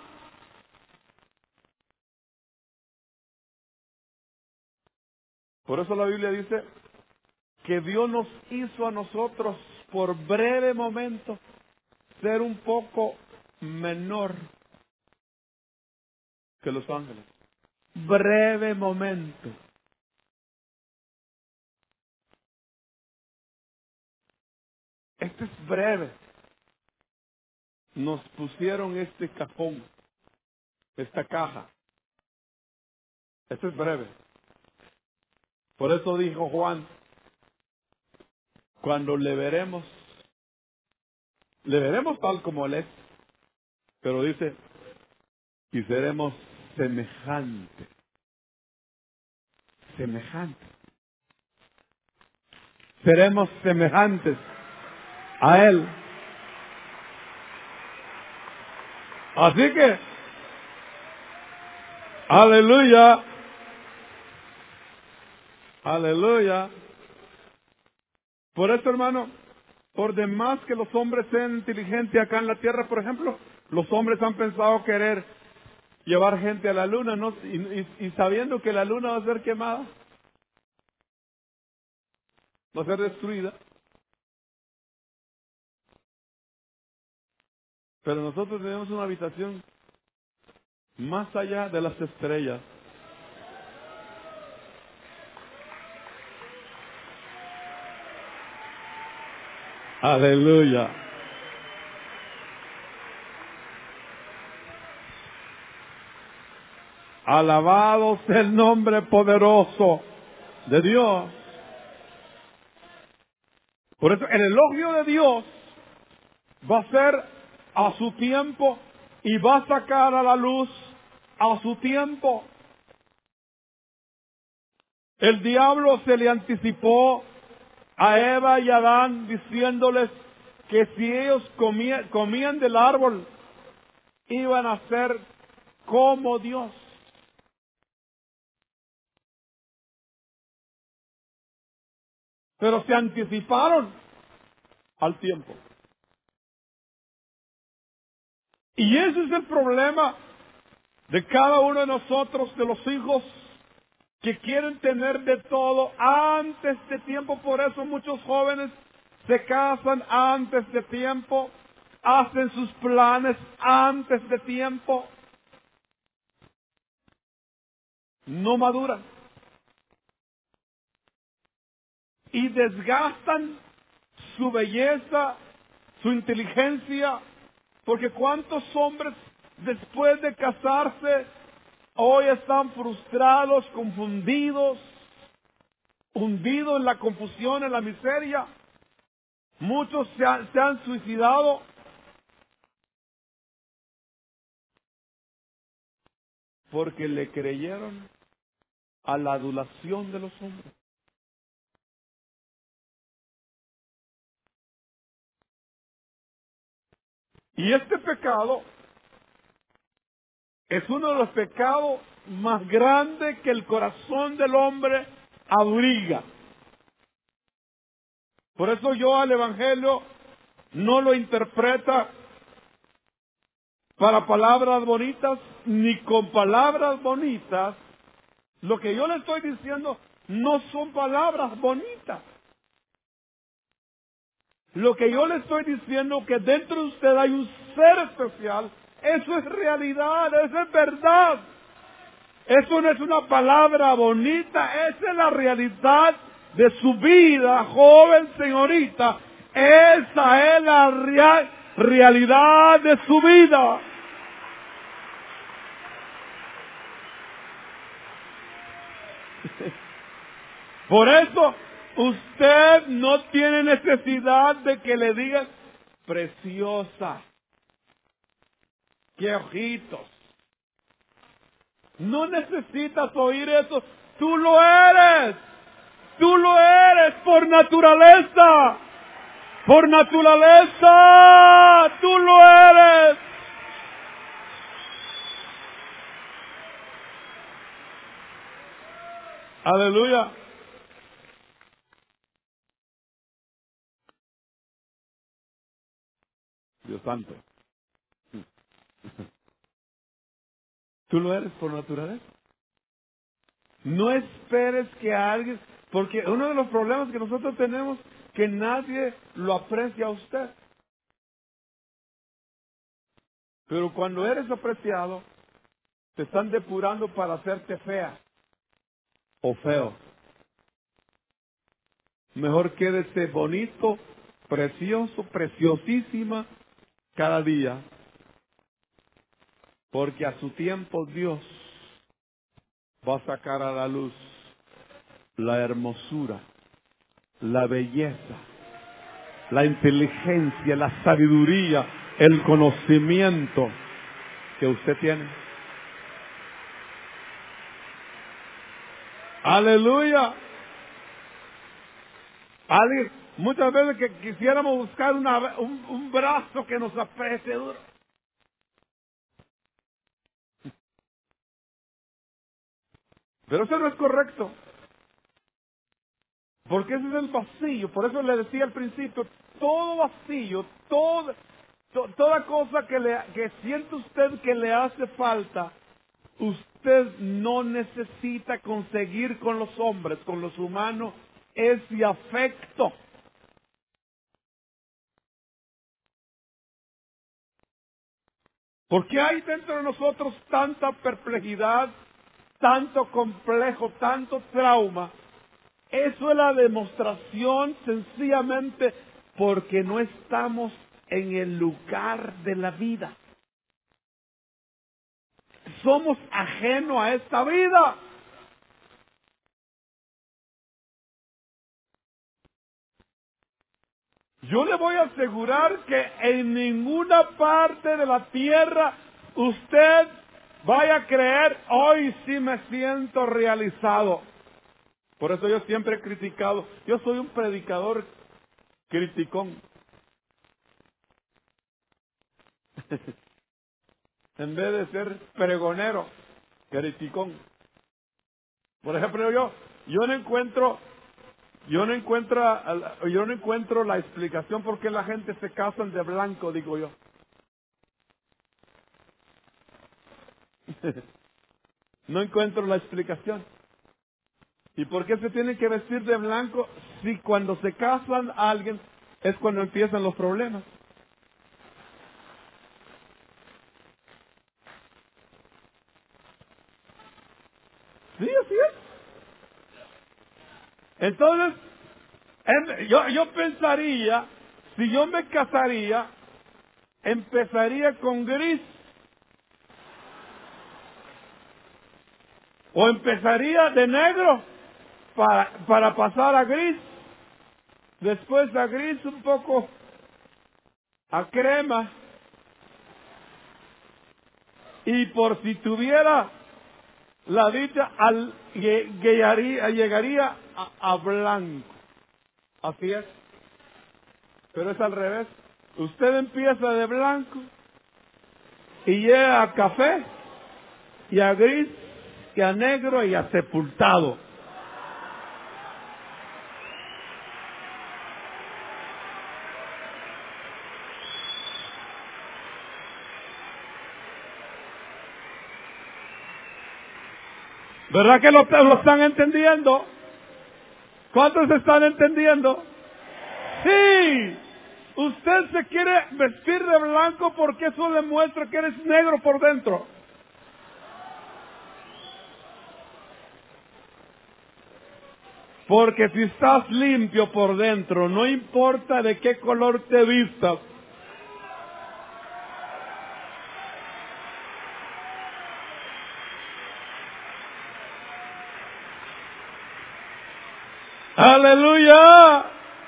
Por eso la Biblia dice que Dios nos hizo a nosotros por breve momento ser un poco menor que los ángeles. Breve momento. Este es breve. Nos pusieron este cajón, esta caja. Este es breve. Por eso dijo Juan, cuando le veremos, le veremos tal como Él es, pero dice, y seremos semejantes, semejantes. Seremos semejantes a Él. Así que, aleluya, aleluya. Por eso, hermano, por demás que los hombres sean inteligentes acá en la tierra, por ejemplo, los hombres han pensado querer llevar gente a la luna, ¿no? Y, y, y sabiendo que la luna va a ser quemada, va a ser destruida. Pero nosotros tenemos una habitación más allá de las estrellas. Aleluya. Alabado sea el nombre poderoso de Dios. Por eso el elogio de Dios va a ser a su tiempo y va a sacar a la luz a su tiempo. El diablo se le anticipó a Eva y a Adán diciéndoles que si ellos comían, comían del árbol iban a ser como Dios. Pero se anticiparon al tiempo. Y ese es el problema de cada uno de nosotros, de los hijos que quieren tener de todo antes de tiempo. Por eso muchos jóvenes se casan antes de tiempo, hacen sus planes antes de tiempo, no maduran y desgastan su belleza, su inteligencia, porque cuántos hombres después de casarse hoy están frustrados, confundidos, hundidos en la confusión, en la miseria. Muchos se han, se han suicidado porque le creyeron a la adulación de los hombres. Y este pecado es uno de los pecados más grandes que el corazón del hombre abriga. Por eso yo al Evangelio no lo interpreta para palabras bonitas, ni con palabras bonitas. Lo que yo le estoy diciendo no son palabras bonitas. Lo que yo le estoy diciendo que dentro de usted hay un ser especial, eso es realidad, eso es verdad. Eso no es una palabra bonita, esa es la realidad de su vida, joven señorita. Esa es la real, realidad de su vida. Por eso, usted no tiene necesidad de que le digan, preciosa, qué ojitos. No necesitas oír eso. Tú lo eres. Tú lo eres por naturaleza. Por naturaleza, tú lo eres. Aleluya. Dios santo. Tú lo eres por naturaleza. No esperes que alguien, porque uno de los problemas que nosotros tenemos, que nadie lo aprecia a usted. Pero cuando eres apreciado, te están depurando para hacerte fea o feo. Mejor quédese bonito, precioso, preciosísima cada día. Porque a su tiempo Dios va a sacar a la luz la hermosura, la belleza, la inteligencia, la sabiduría, el conocimiento que usted tiene. Aleluya. Alguien, muchas veces que quisiéramos buscar una, un, un brazo que nos apriete duro. Pero eso no es correcto. Porque ese es el vacío. Por eso le decía al principio, todo vacío, todo, to, toda cosa que, le, que siente usted que le hace falta, usted no necesita conseguir con los hombres, con los humanos, ese afecto. Porque hay dentro de nosotros tanta perplejidad, tanto complejo, tanto trauma. Eso es la demostración sencillamente porque no estamos en el lugar de la vida. Somos ajenos a esta vida. Yo le voy a asegurar que en ninguna parte de la tierra usted vaya a creer, hoy sí me siento realizado. Por eso yo siempre he criticado, yo soy un predicador criticón. En vez de ser pregonero, criticón. Por ejemplo, yo, yo no encuentro, yo no encuentro, yo no encuentro la explicación por qué la gente se casan de blanco, digo yo. No encuentro la explicación. ¿Y por qué se tienen que vestir de blanco si cuando se casan a alguien es cuando empiezan los problemas? Sí, así es. Entonces, en- yo, yo pensaría, si yo me casaría, empezaría con gris. O empezaría de negro para, para pasar a gris. Después a gris un poco a crema. Y por si tuviera la dicha, al, lle- llegaría, llegaría a, a blanco. Así es. Pero es al revés. Usted empieza de blanco y llega a café y a gris y a negro y a sepultado. ¿Verdad que lo, lo están entendiendo? ¿Cuántos están entendiendo? Sí. Usted se quiere vestir de blanco porque eso demuestra que eres negro por dentro. Porque si estás limpio por dentro, no importa de qué color te vistas. ¡Aleluya!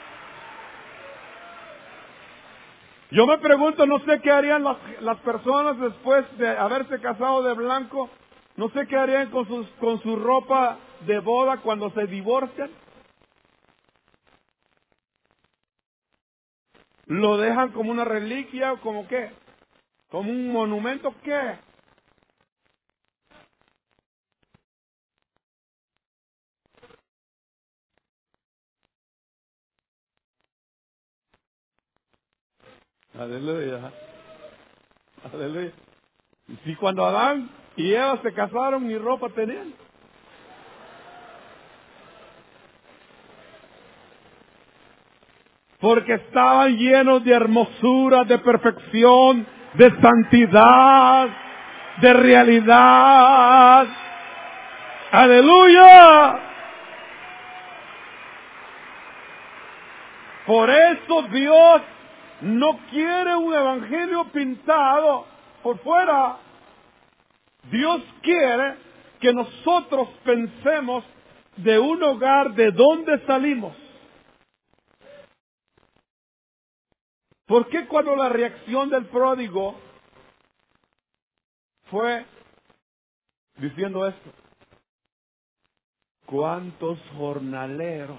Yo me pregunto, no sé qué harían las, las personas después de haberse casado de blanco. No sé qué harían con, sus, con su ropa de boda cuando se divorcian. Lo dejan como una reliquia, como qué, como un monumento, ¿qué? Aleluya, aleluya. Y si cuando Adán y Eva se casaron, ni ropa tenían. Porque estaban llenos de hermosura, de perfección, de santidad, de realidad. Aleluya. Por eso Dios no quiere un evangelio pintado por fuera. Dios quiere que nosotros pensemos de un hogar de donde salimos. ¿Por qué cuando la reacción del pródigo fue diciendo esto? ¿Cuántos jornaleros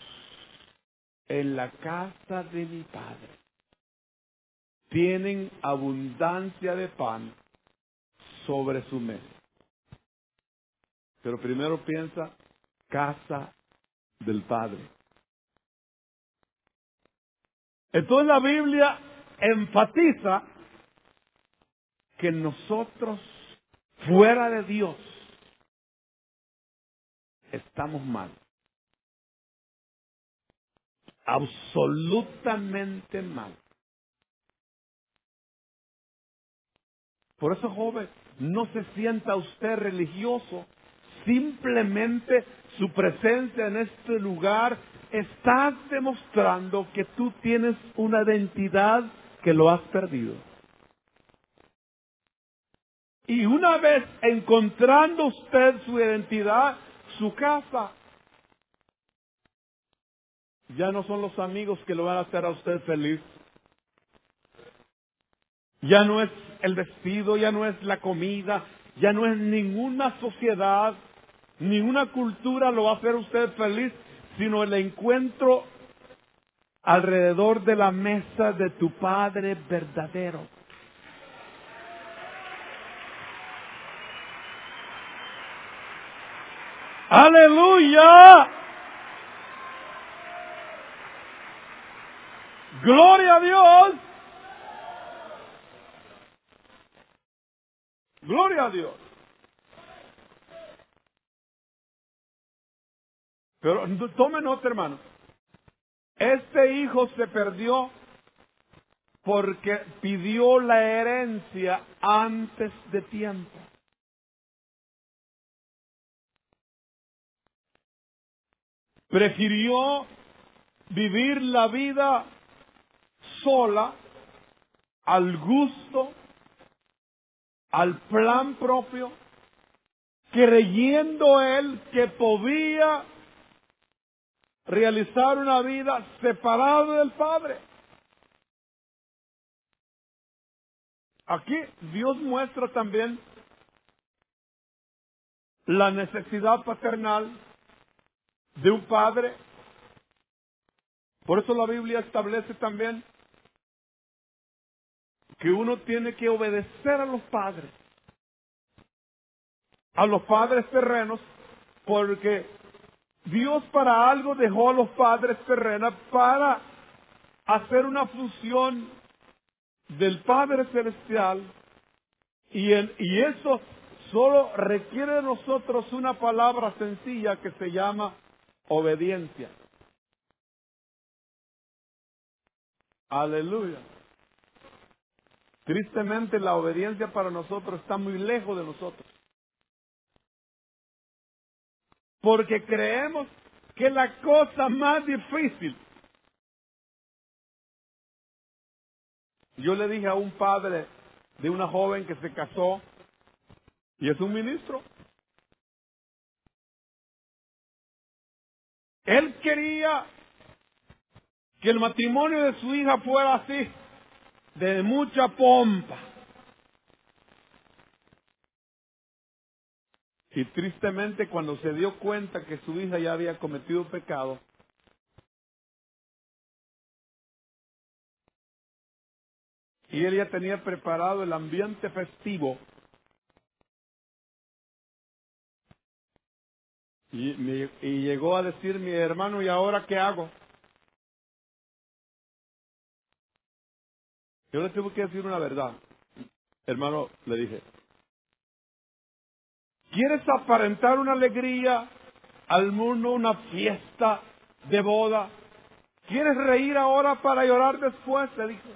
en la casa de mi padre tienen abundancia de pan sobre su mesa? Pero primero piensa, casa del Padre. Entonces la Biblia enfatiza que nosotros, fuera de Dios, estamos mal. Absolutamente mal. Por eso, joven, no se sienta usted religioso. Simplemente su presencia en este lugar está demostrando que tú tienes una identidad que lo has perdido. Y una vez encontrando usted su identidad, su casa, ya no son los amigos que lo van a hacer a usted feliz. Ya no es el vestido, ya no es la comida, ya no es ninguna sociedad, ninguna cultura lo va a hacer usted feliz, sino el encuentro alrededor de la mesa de tu Padre verdadero. ¡Aleluya! ¡Gloria a Dios! ¡Gloria a Dios! Pero tome nota, hermano. Este hijo se perdió porque pidió la herencia antes de tiempo. Prefirió vivir la vida sola, al gusto, al plan propio, creyendo él que podía realizar una vida separada del Padre. Aquí Dios muestra también la necesidad paternal de un padre. Por eso la Biblia establece también que uno tiene que obedecer a los padres, a los padres terrenos, porque Dios para algo dejó a los padres terrenos, para hacer una fusión del Padre Celestial, y, el, y eso solo requiere de nosotros una palabra sencilla que se llama obediencia. Aleluya. Tristemente la obediencia para nosotros está muy lejos de nosotros. Porque creemos que la cosa más difícil. Yo le dije a un padre de una joven que se casó y es un ministro. Él quería que el matrimonio de su hija fuera así, de mucha pompa. Y tristemente cuando se dio cuenta que su hija ya había cometido pecado, Y él ya tenía preparado el ambiente festivo. Y, me- y llegó a decir mi hermano, ¿y ahora qué hago? Yo le tuve que decir una verdad. Hermano, le dije, ¿quieres aparentar una alegría al mundo, una fiesta de boda? ¿Quieres reír ahora para llorar después? Le dije.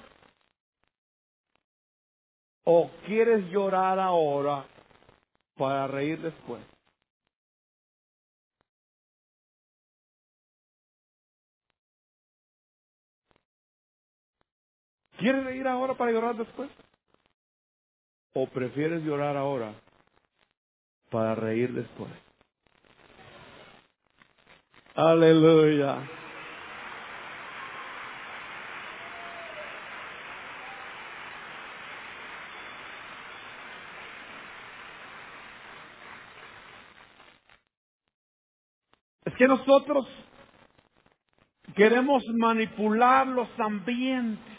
¿O quieres llorar ahora para reír después? ¿Quieres reír ahora para llorar después? ¿O prefieres llorar ahora para reír después? Aleluya. Es que nosotros queremos manipular los ambientes.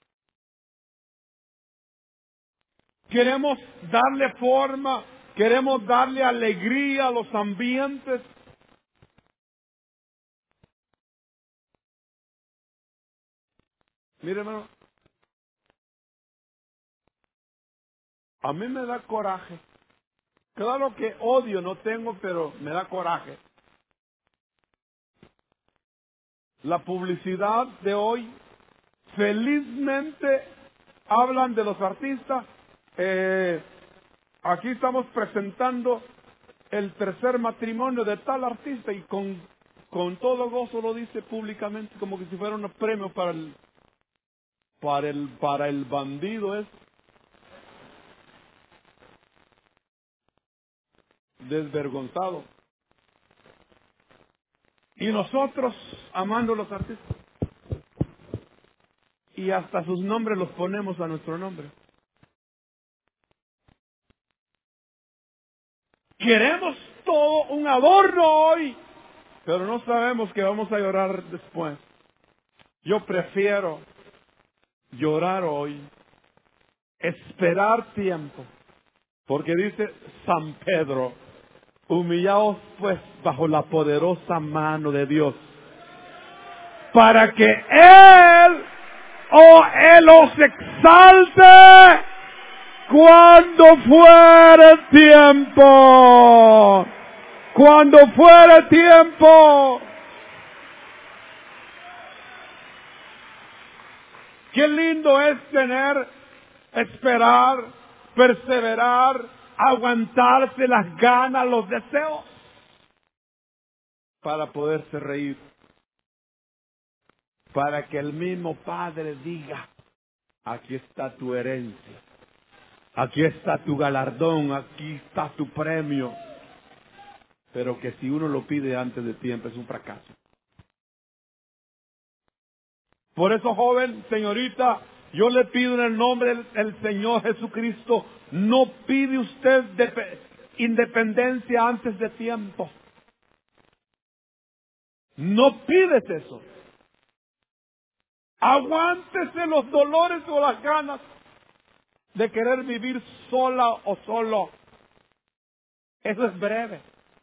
Queremos darle forma, queremos darle alegría a los ambientes. Mire, hermano, a mí me da coraje. Claro que odio no tengo, pero me da coraje. La publicidad de hoy, felizmente, hablan de los artistas. Eh, aquí estamos presentando el tercer matrimonio de tal artista y con, con todo gozo lo dice públicamente como que si fuera un premio para el, para el, para el bandido es desvergonzado. Y nosotros amando a los artistas y hasta sus nombres los ponemos a nuestro nombre. Queremos todo un adorno hoy, pero no sabemos que vamos a llorar después. Yo prefiero llorar hoy, esperar tiempo, porque dice San Pedro, humillaos pues bajo la poderosa mano de Dios, para que Él o Él os exalte cuando fuere tiempo. Cuando fuere tiempo. Qué lindo es tener, esperar, perseverar, aguantarse las ganas, los deseos, para poderse reír. Para que el mismo Padre diga, aquí está tu herencia, aquí está tu galardón, aquí está tu premio. Pero que si uno lo pide antes de tiempo es un fracaso. Por eso, joven, señorita, yo le pido en el nombre del, del Señor Jesucristo, no pide usted de, independencia antes de tiempo. No pides eso. Aguántese los dolores o las ganas de querer vivir sola o solo. Eso es breve.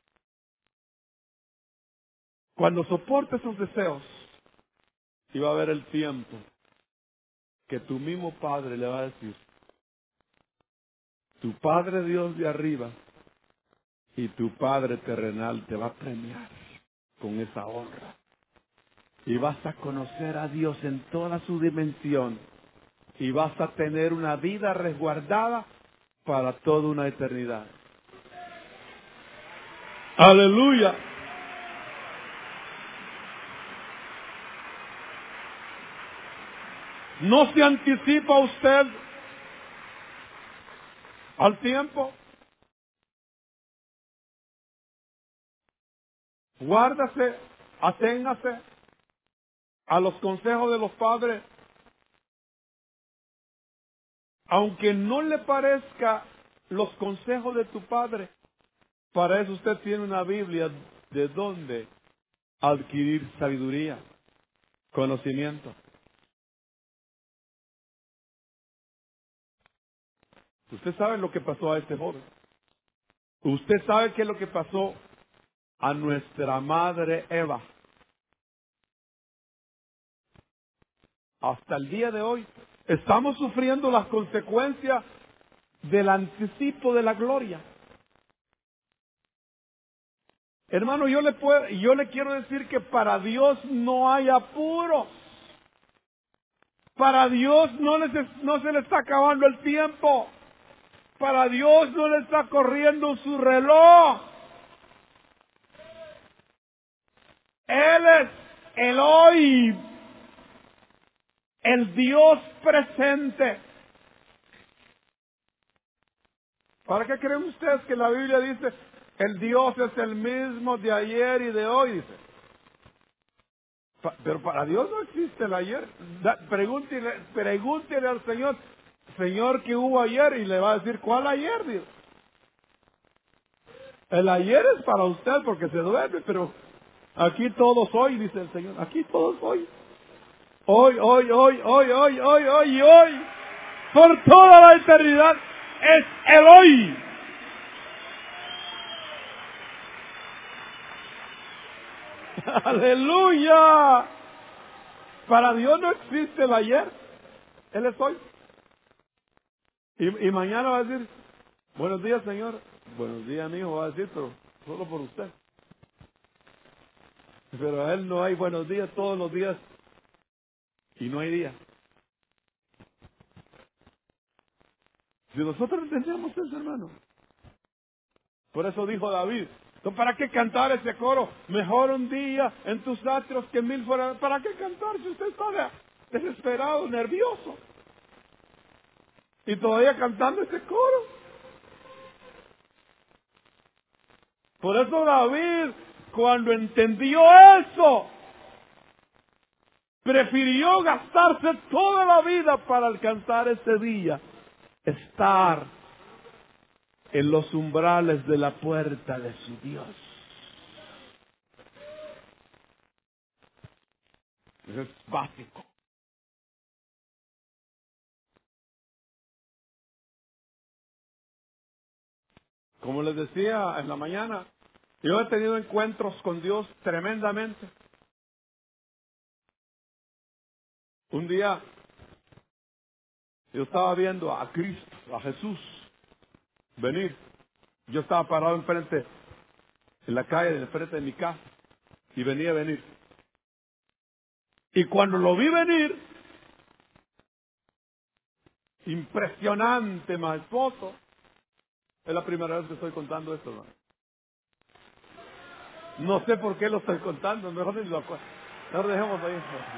Cuando soporte esos deseos, y va a haber el tiempo que tu mismo Padre le va a decir, tu Padre Dios de arriba y tu Padre terrenal te va a premiar con esa honra. Y vas a conocer a Dios en toda su dimensión. Y vas a tener una vida resguardada para toda una eternidad. Aleluya. ¿No se anticipa usted al tiempo? Guárdase, aténgase a los consejos de los padres. Aunque no le parezca los consejos de tu padre, para eso usted tiene una Biblia de donde adquirir sabiduría, conocimiento. Usted sabe lo que pasó a este joven. Usted sabe qué es lo que pasó a nuestra madre Eva. Hasta el día de hoy estamos sufriendo las consecuencias del anticipo de la gloria. Hermano, yo le puedo, yo le quiero decir que para Dios no hay apuros. Para Dios no, les, no se le está acabando el tiempo. Para Dios no le está corriendo su reloj. Él es el hoy, el Dios presente. ¿Para qué creen ustedes que la Biblia dice el Dios es el mismo de ayer y de hoy? Dice. Pa- pero para Dios no existe el ayer. Da- pregúntele, pregúntele al Señor, Señor, ¿qué hubo ayer? Y le va a decir, ¿cuál ayer? Dice. El ayer es para usted porque se duerme, pero aquí todos hoy, dice el Señor. Aquí todos hoy. Hoy, hoy, hoy, hoy, hoy, hoy, hoy, hoy. Por toda la eternidad es el hoy. Aleluya. Para Dios no existe el ayer. Él es hoy. Y, y mañana va a decir, buenos días, Señor. Buenos días, mi hijo, va a decir, pero solo por usted. Pero a Él no hay buenos días todos los días. Y no hay día. Si nosotros entendemos eso, hermano. Por eso dijo David, ¿no? ¿Para qué cantar ese coro? Mejor un día en tus atrios que mil fuera. ¿Para qué cantar si usted está desesperado, nervioso? Y todavía cantando ese coro. Por eso David, cuando entendió eso, prefirió gastarse toda la vida para alcanzar ese día. Estar en los umbrales de la puerta de su Dios. Eso es básico. Como les decía en la mañana, yo he tenido encuentros con Dios tremendamente. Un día yo estaba viendo a Cristo, a Jesús, venir. Yo estaba parado enfrente, en la calle, enfrente de mi casa, y venía a venir. Y cuando lo vi venir, impresionante, majestuoso. Es la primera vez que estoy contando esto, hermano. No sé por qué lo estoy contando, mejor ni lo acuerdo. Mejor dejemos ahí.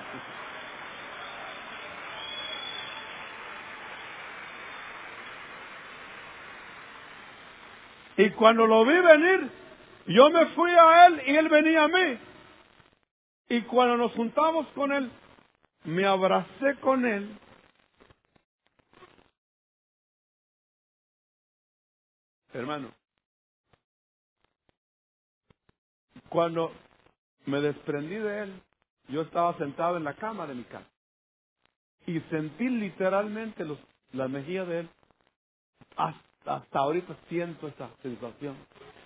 Y cuando lo vi venir, yo me fui a él y él venía a mí. Y cuando nos juntamos con él, me abracé con él. Hermano, cuando me desprendí de él, yo estaba sentado en la cama de mi casa. Y sentí literalmente los, la mejilla de él. Hasta, hasta ahorita siento esa sensación.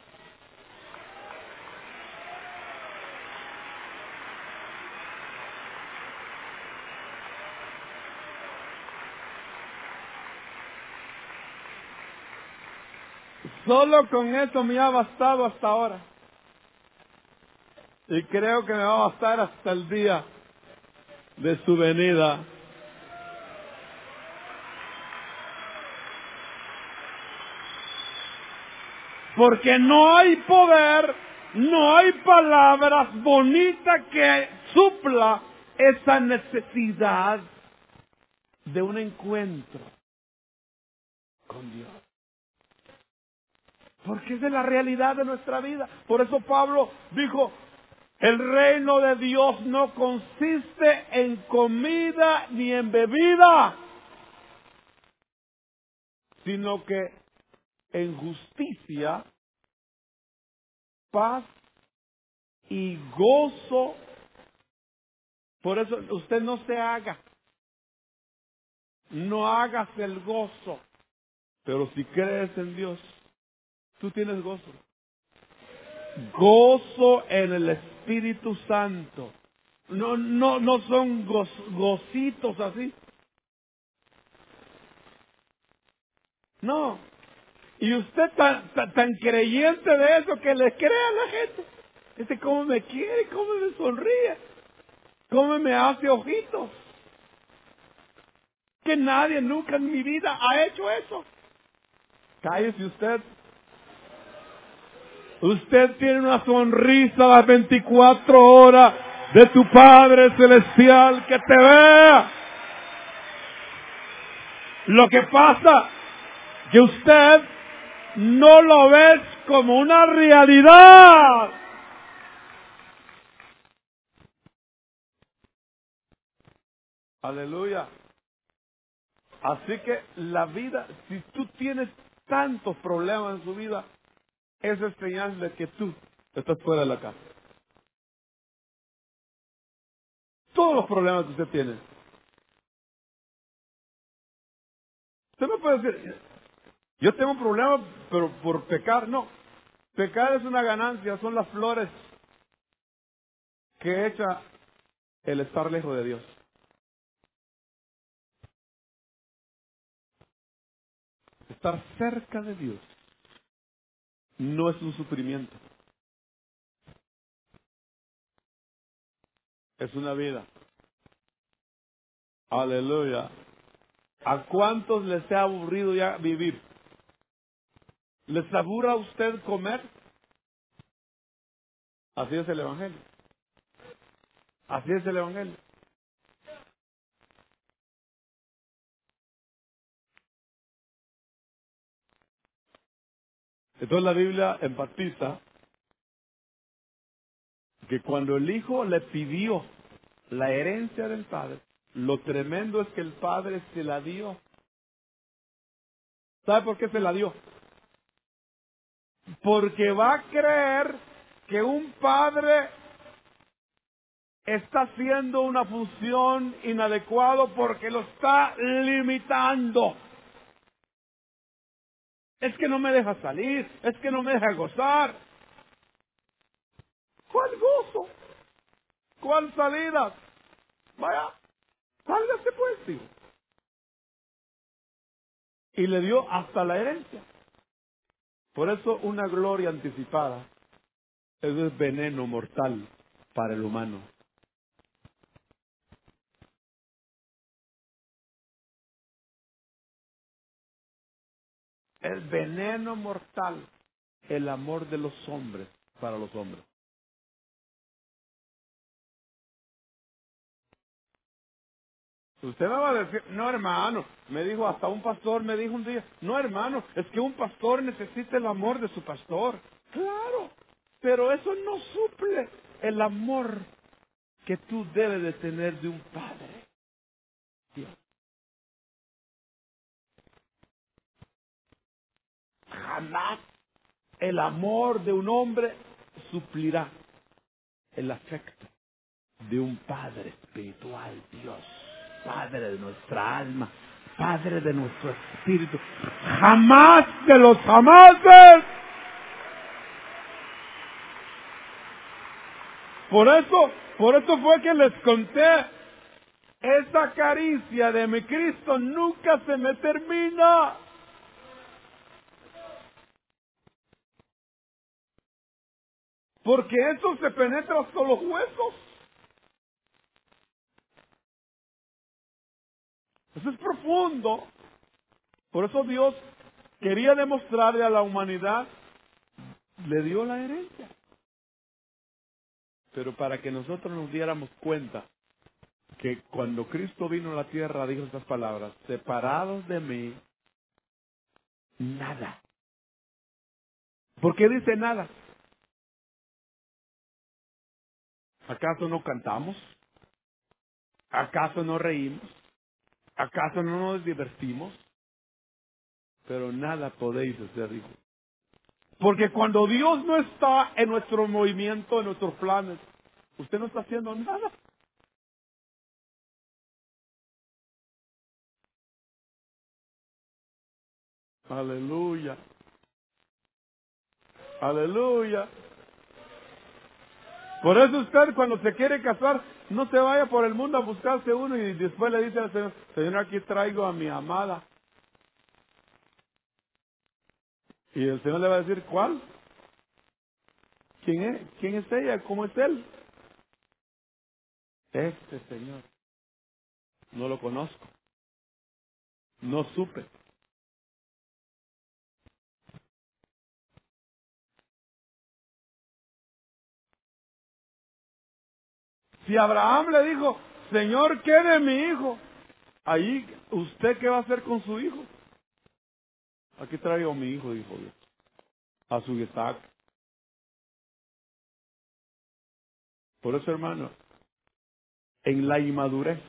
Solo con eso me ha bastado hasta ahora. Y creo que me va a bastar hasta el día de su venida. Porque no hay poder, no hay palabras bonitas que supla esa necesidad de un encuentro con Dios. Porque esa es la realidad de nuestra vida. Por eso Pablo dijo, el reino de Dios no consiste en comida ni en bebida, sino que en justicia, paz y gozo. Por eso usted no se haga, no hagas el gozo, Pero si crees en Dios, tú tienes gozo. Gozo en el Espíritu Santo. No, no, no son goz- gocitos así. No. Y usted tan, tan, tan creyente de eso que le cree a la gente. Dice, ¿cómo me quiere? ¿Cómo me sonríe? ¿Cómo me hace ojitos? Que nadie nunca en mi vida ha hecho eso. Cállese usted. Usted tiene una sonrisa las veinticuatro horas de tu Padre Celestial que te vea. Lo que pasa que usted no lo ves como una realidad. Aleluya. Así que la vida, si tú tienes tantos problemas en su vida, eso es señal de que tú estás fuera de la casa. Todos los problemas que usted tiene. Usted no puede decir, yo tengo problemas, pero por pecar, no. Pecar es una ganancia, son las flores que echa el estar lejos de Dios. Estar cerca de Dios no es un sufrimiento, es una vida. Aleluya. ¿A cuántos les ha aburrido ya vivir? ¿Les aburra a usted comer? Así es el Evangelio. Así es el Evangelio. Entonces la Biblia enfatiza que cuando el Hijo le pidió la herencia del Padre, lo tremendo es que el Padre se la dio. ¿Sabe por qué se la dio? Porque va a creer que un padre está haciendo una función inadecuada porque lo está limitando. Es que no me deja salir, es que no me deja gozar. ¿Cuál gozo? ¿Cuál salida? Vaya, sálgase pues, tío. Y le dio hasta la herencia. Por eso una gloria anticipada, eso es veneno mortal para el humano. El veneno mortal, el amor de los hombres para los hombres. Usted me va a decir, no hermano, me dijo hasta un pastor, me dijo un día, no hermano, es que un pastor necesita el amor de su pastor. Claro, pero eso no suple el amor que tú debes de tener de un padre. Dios. Jamás el amor de un hombre suplirá el afecto de un Padre espiritual, Dios, Padre de nuestra alma, Padre de nuestro espíritu. Jamás de los jamases. Por eso, por eso fue que les conté, esa caricia de mi Cristo nunca se me termina. Porque eso se penetra hasta los huesos. Eso es profundo. Por eso Dios quería demostrarle a la humanidad, le dio la herencia. Pero para que nosotros nos diéramos cuenta que cuando Cristo vino a la tierra dijo estas palabras, separados de mí, nada. ¿Por qué dice nada? ¿Acaso no cantamos? ¿Acaso no reímos? ¿Acaso no nos divertimos? Pero nada podéis hacer, dijo. Porque cuando Dios no está en nuestro movimiento, en nuestros planes, usted no está haciendo nada. Aleluya. Aleluya. Por eso usted cuando se quiere casar, no se vaya por el mundo a buscarse uno y después le dice al Señor, Señor, aquí traigo a mi amada. Y el Señor le va a decir, ¿cuál? ¿Quién es? ¿Quién es ella? ¿Cómo es él? Este Señor. No lo conozco. No supe. Si Abraham le dijo, Señor, ¿qué de mi hijo? Ahí, ¿usted qué va a hacer con su hijo? Aquí traigo a mi hijo, dijo Dios. A su Isaac. Por eso, hermano, en la inmadurez,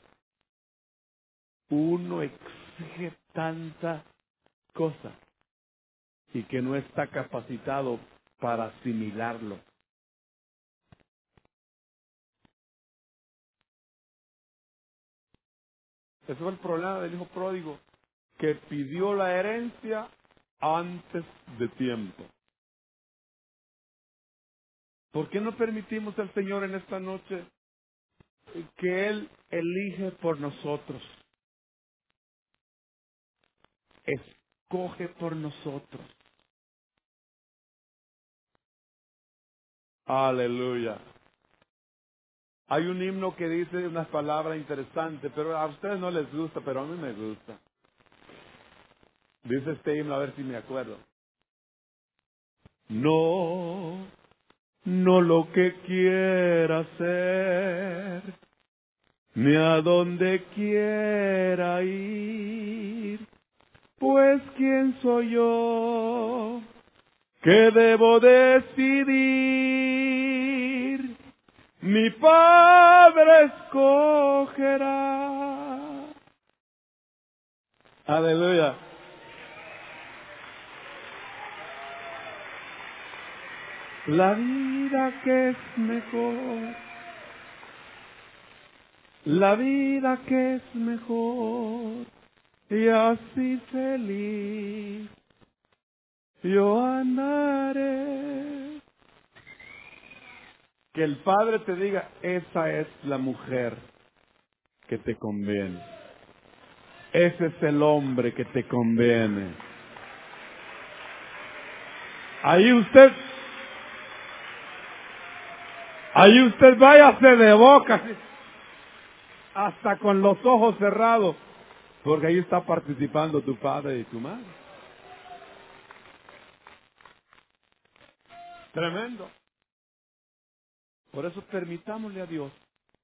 uno exige tanta cosa y que no está capacitado para asimilarlo. Ese fue el problema del hijo pródigo, que pidió la herencia antes de tiempo. ¿Por qué no permitimos al Señor en esta noche que Él elige por nosotros? Escoge por nosotros. Aleluya. Hay un himno que dice unas palabras interesantes, pero a ustedes no les gusta, pero a mí me gusta. Dice este himno, a ver si me acuerdo. No, no lo que quiera hacer, ni a donde quiera ir, pues quién soy yo que debo decidir. Mi Padre escogerá. Aleluya. La vida que es mejor, la vida que es mejor, y así feliz yo andaré. Que el Padre te diga, esa es la mujer que te conviene. Ese es el hombre que te conviene. Ahí usted, ahí usted váyase de boca, hasta con los ojos cerrados, porque ahí está participando tu padre y tu madre. Tremendo. Por eso permitámosle a Dios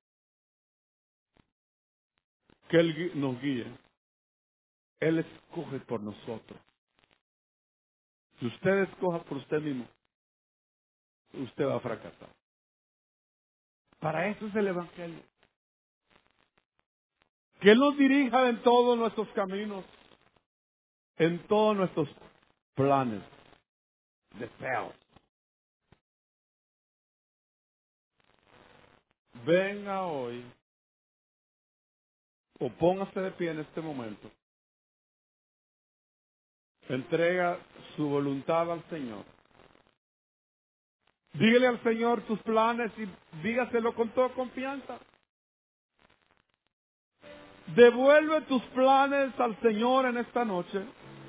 que Él gui- nos guíe. Él escoge por nosotros. Si usted escoja por usted mismo, usted va a fracasar. Para eso es el Evangelio. Que Él nos dirija en todos nuestros caminos, en todos nuestros planes, deseos. Venga hoy, o póngase de pie en este momento. Entrega su voluntad al Señor. Dígale al Señor tus planes y dígaselo con toda confianza. Devuelve tus planes al Señor en esta noche.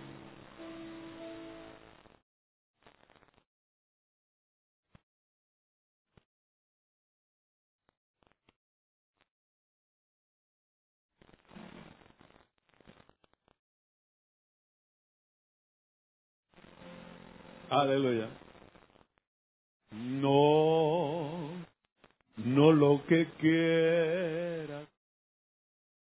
Aleluya. No, no lo que quiero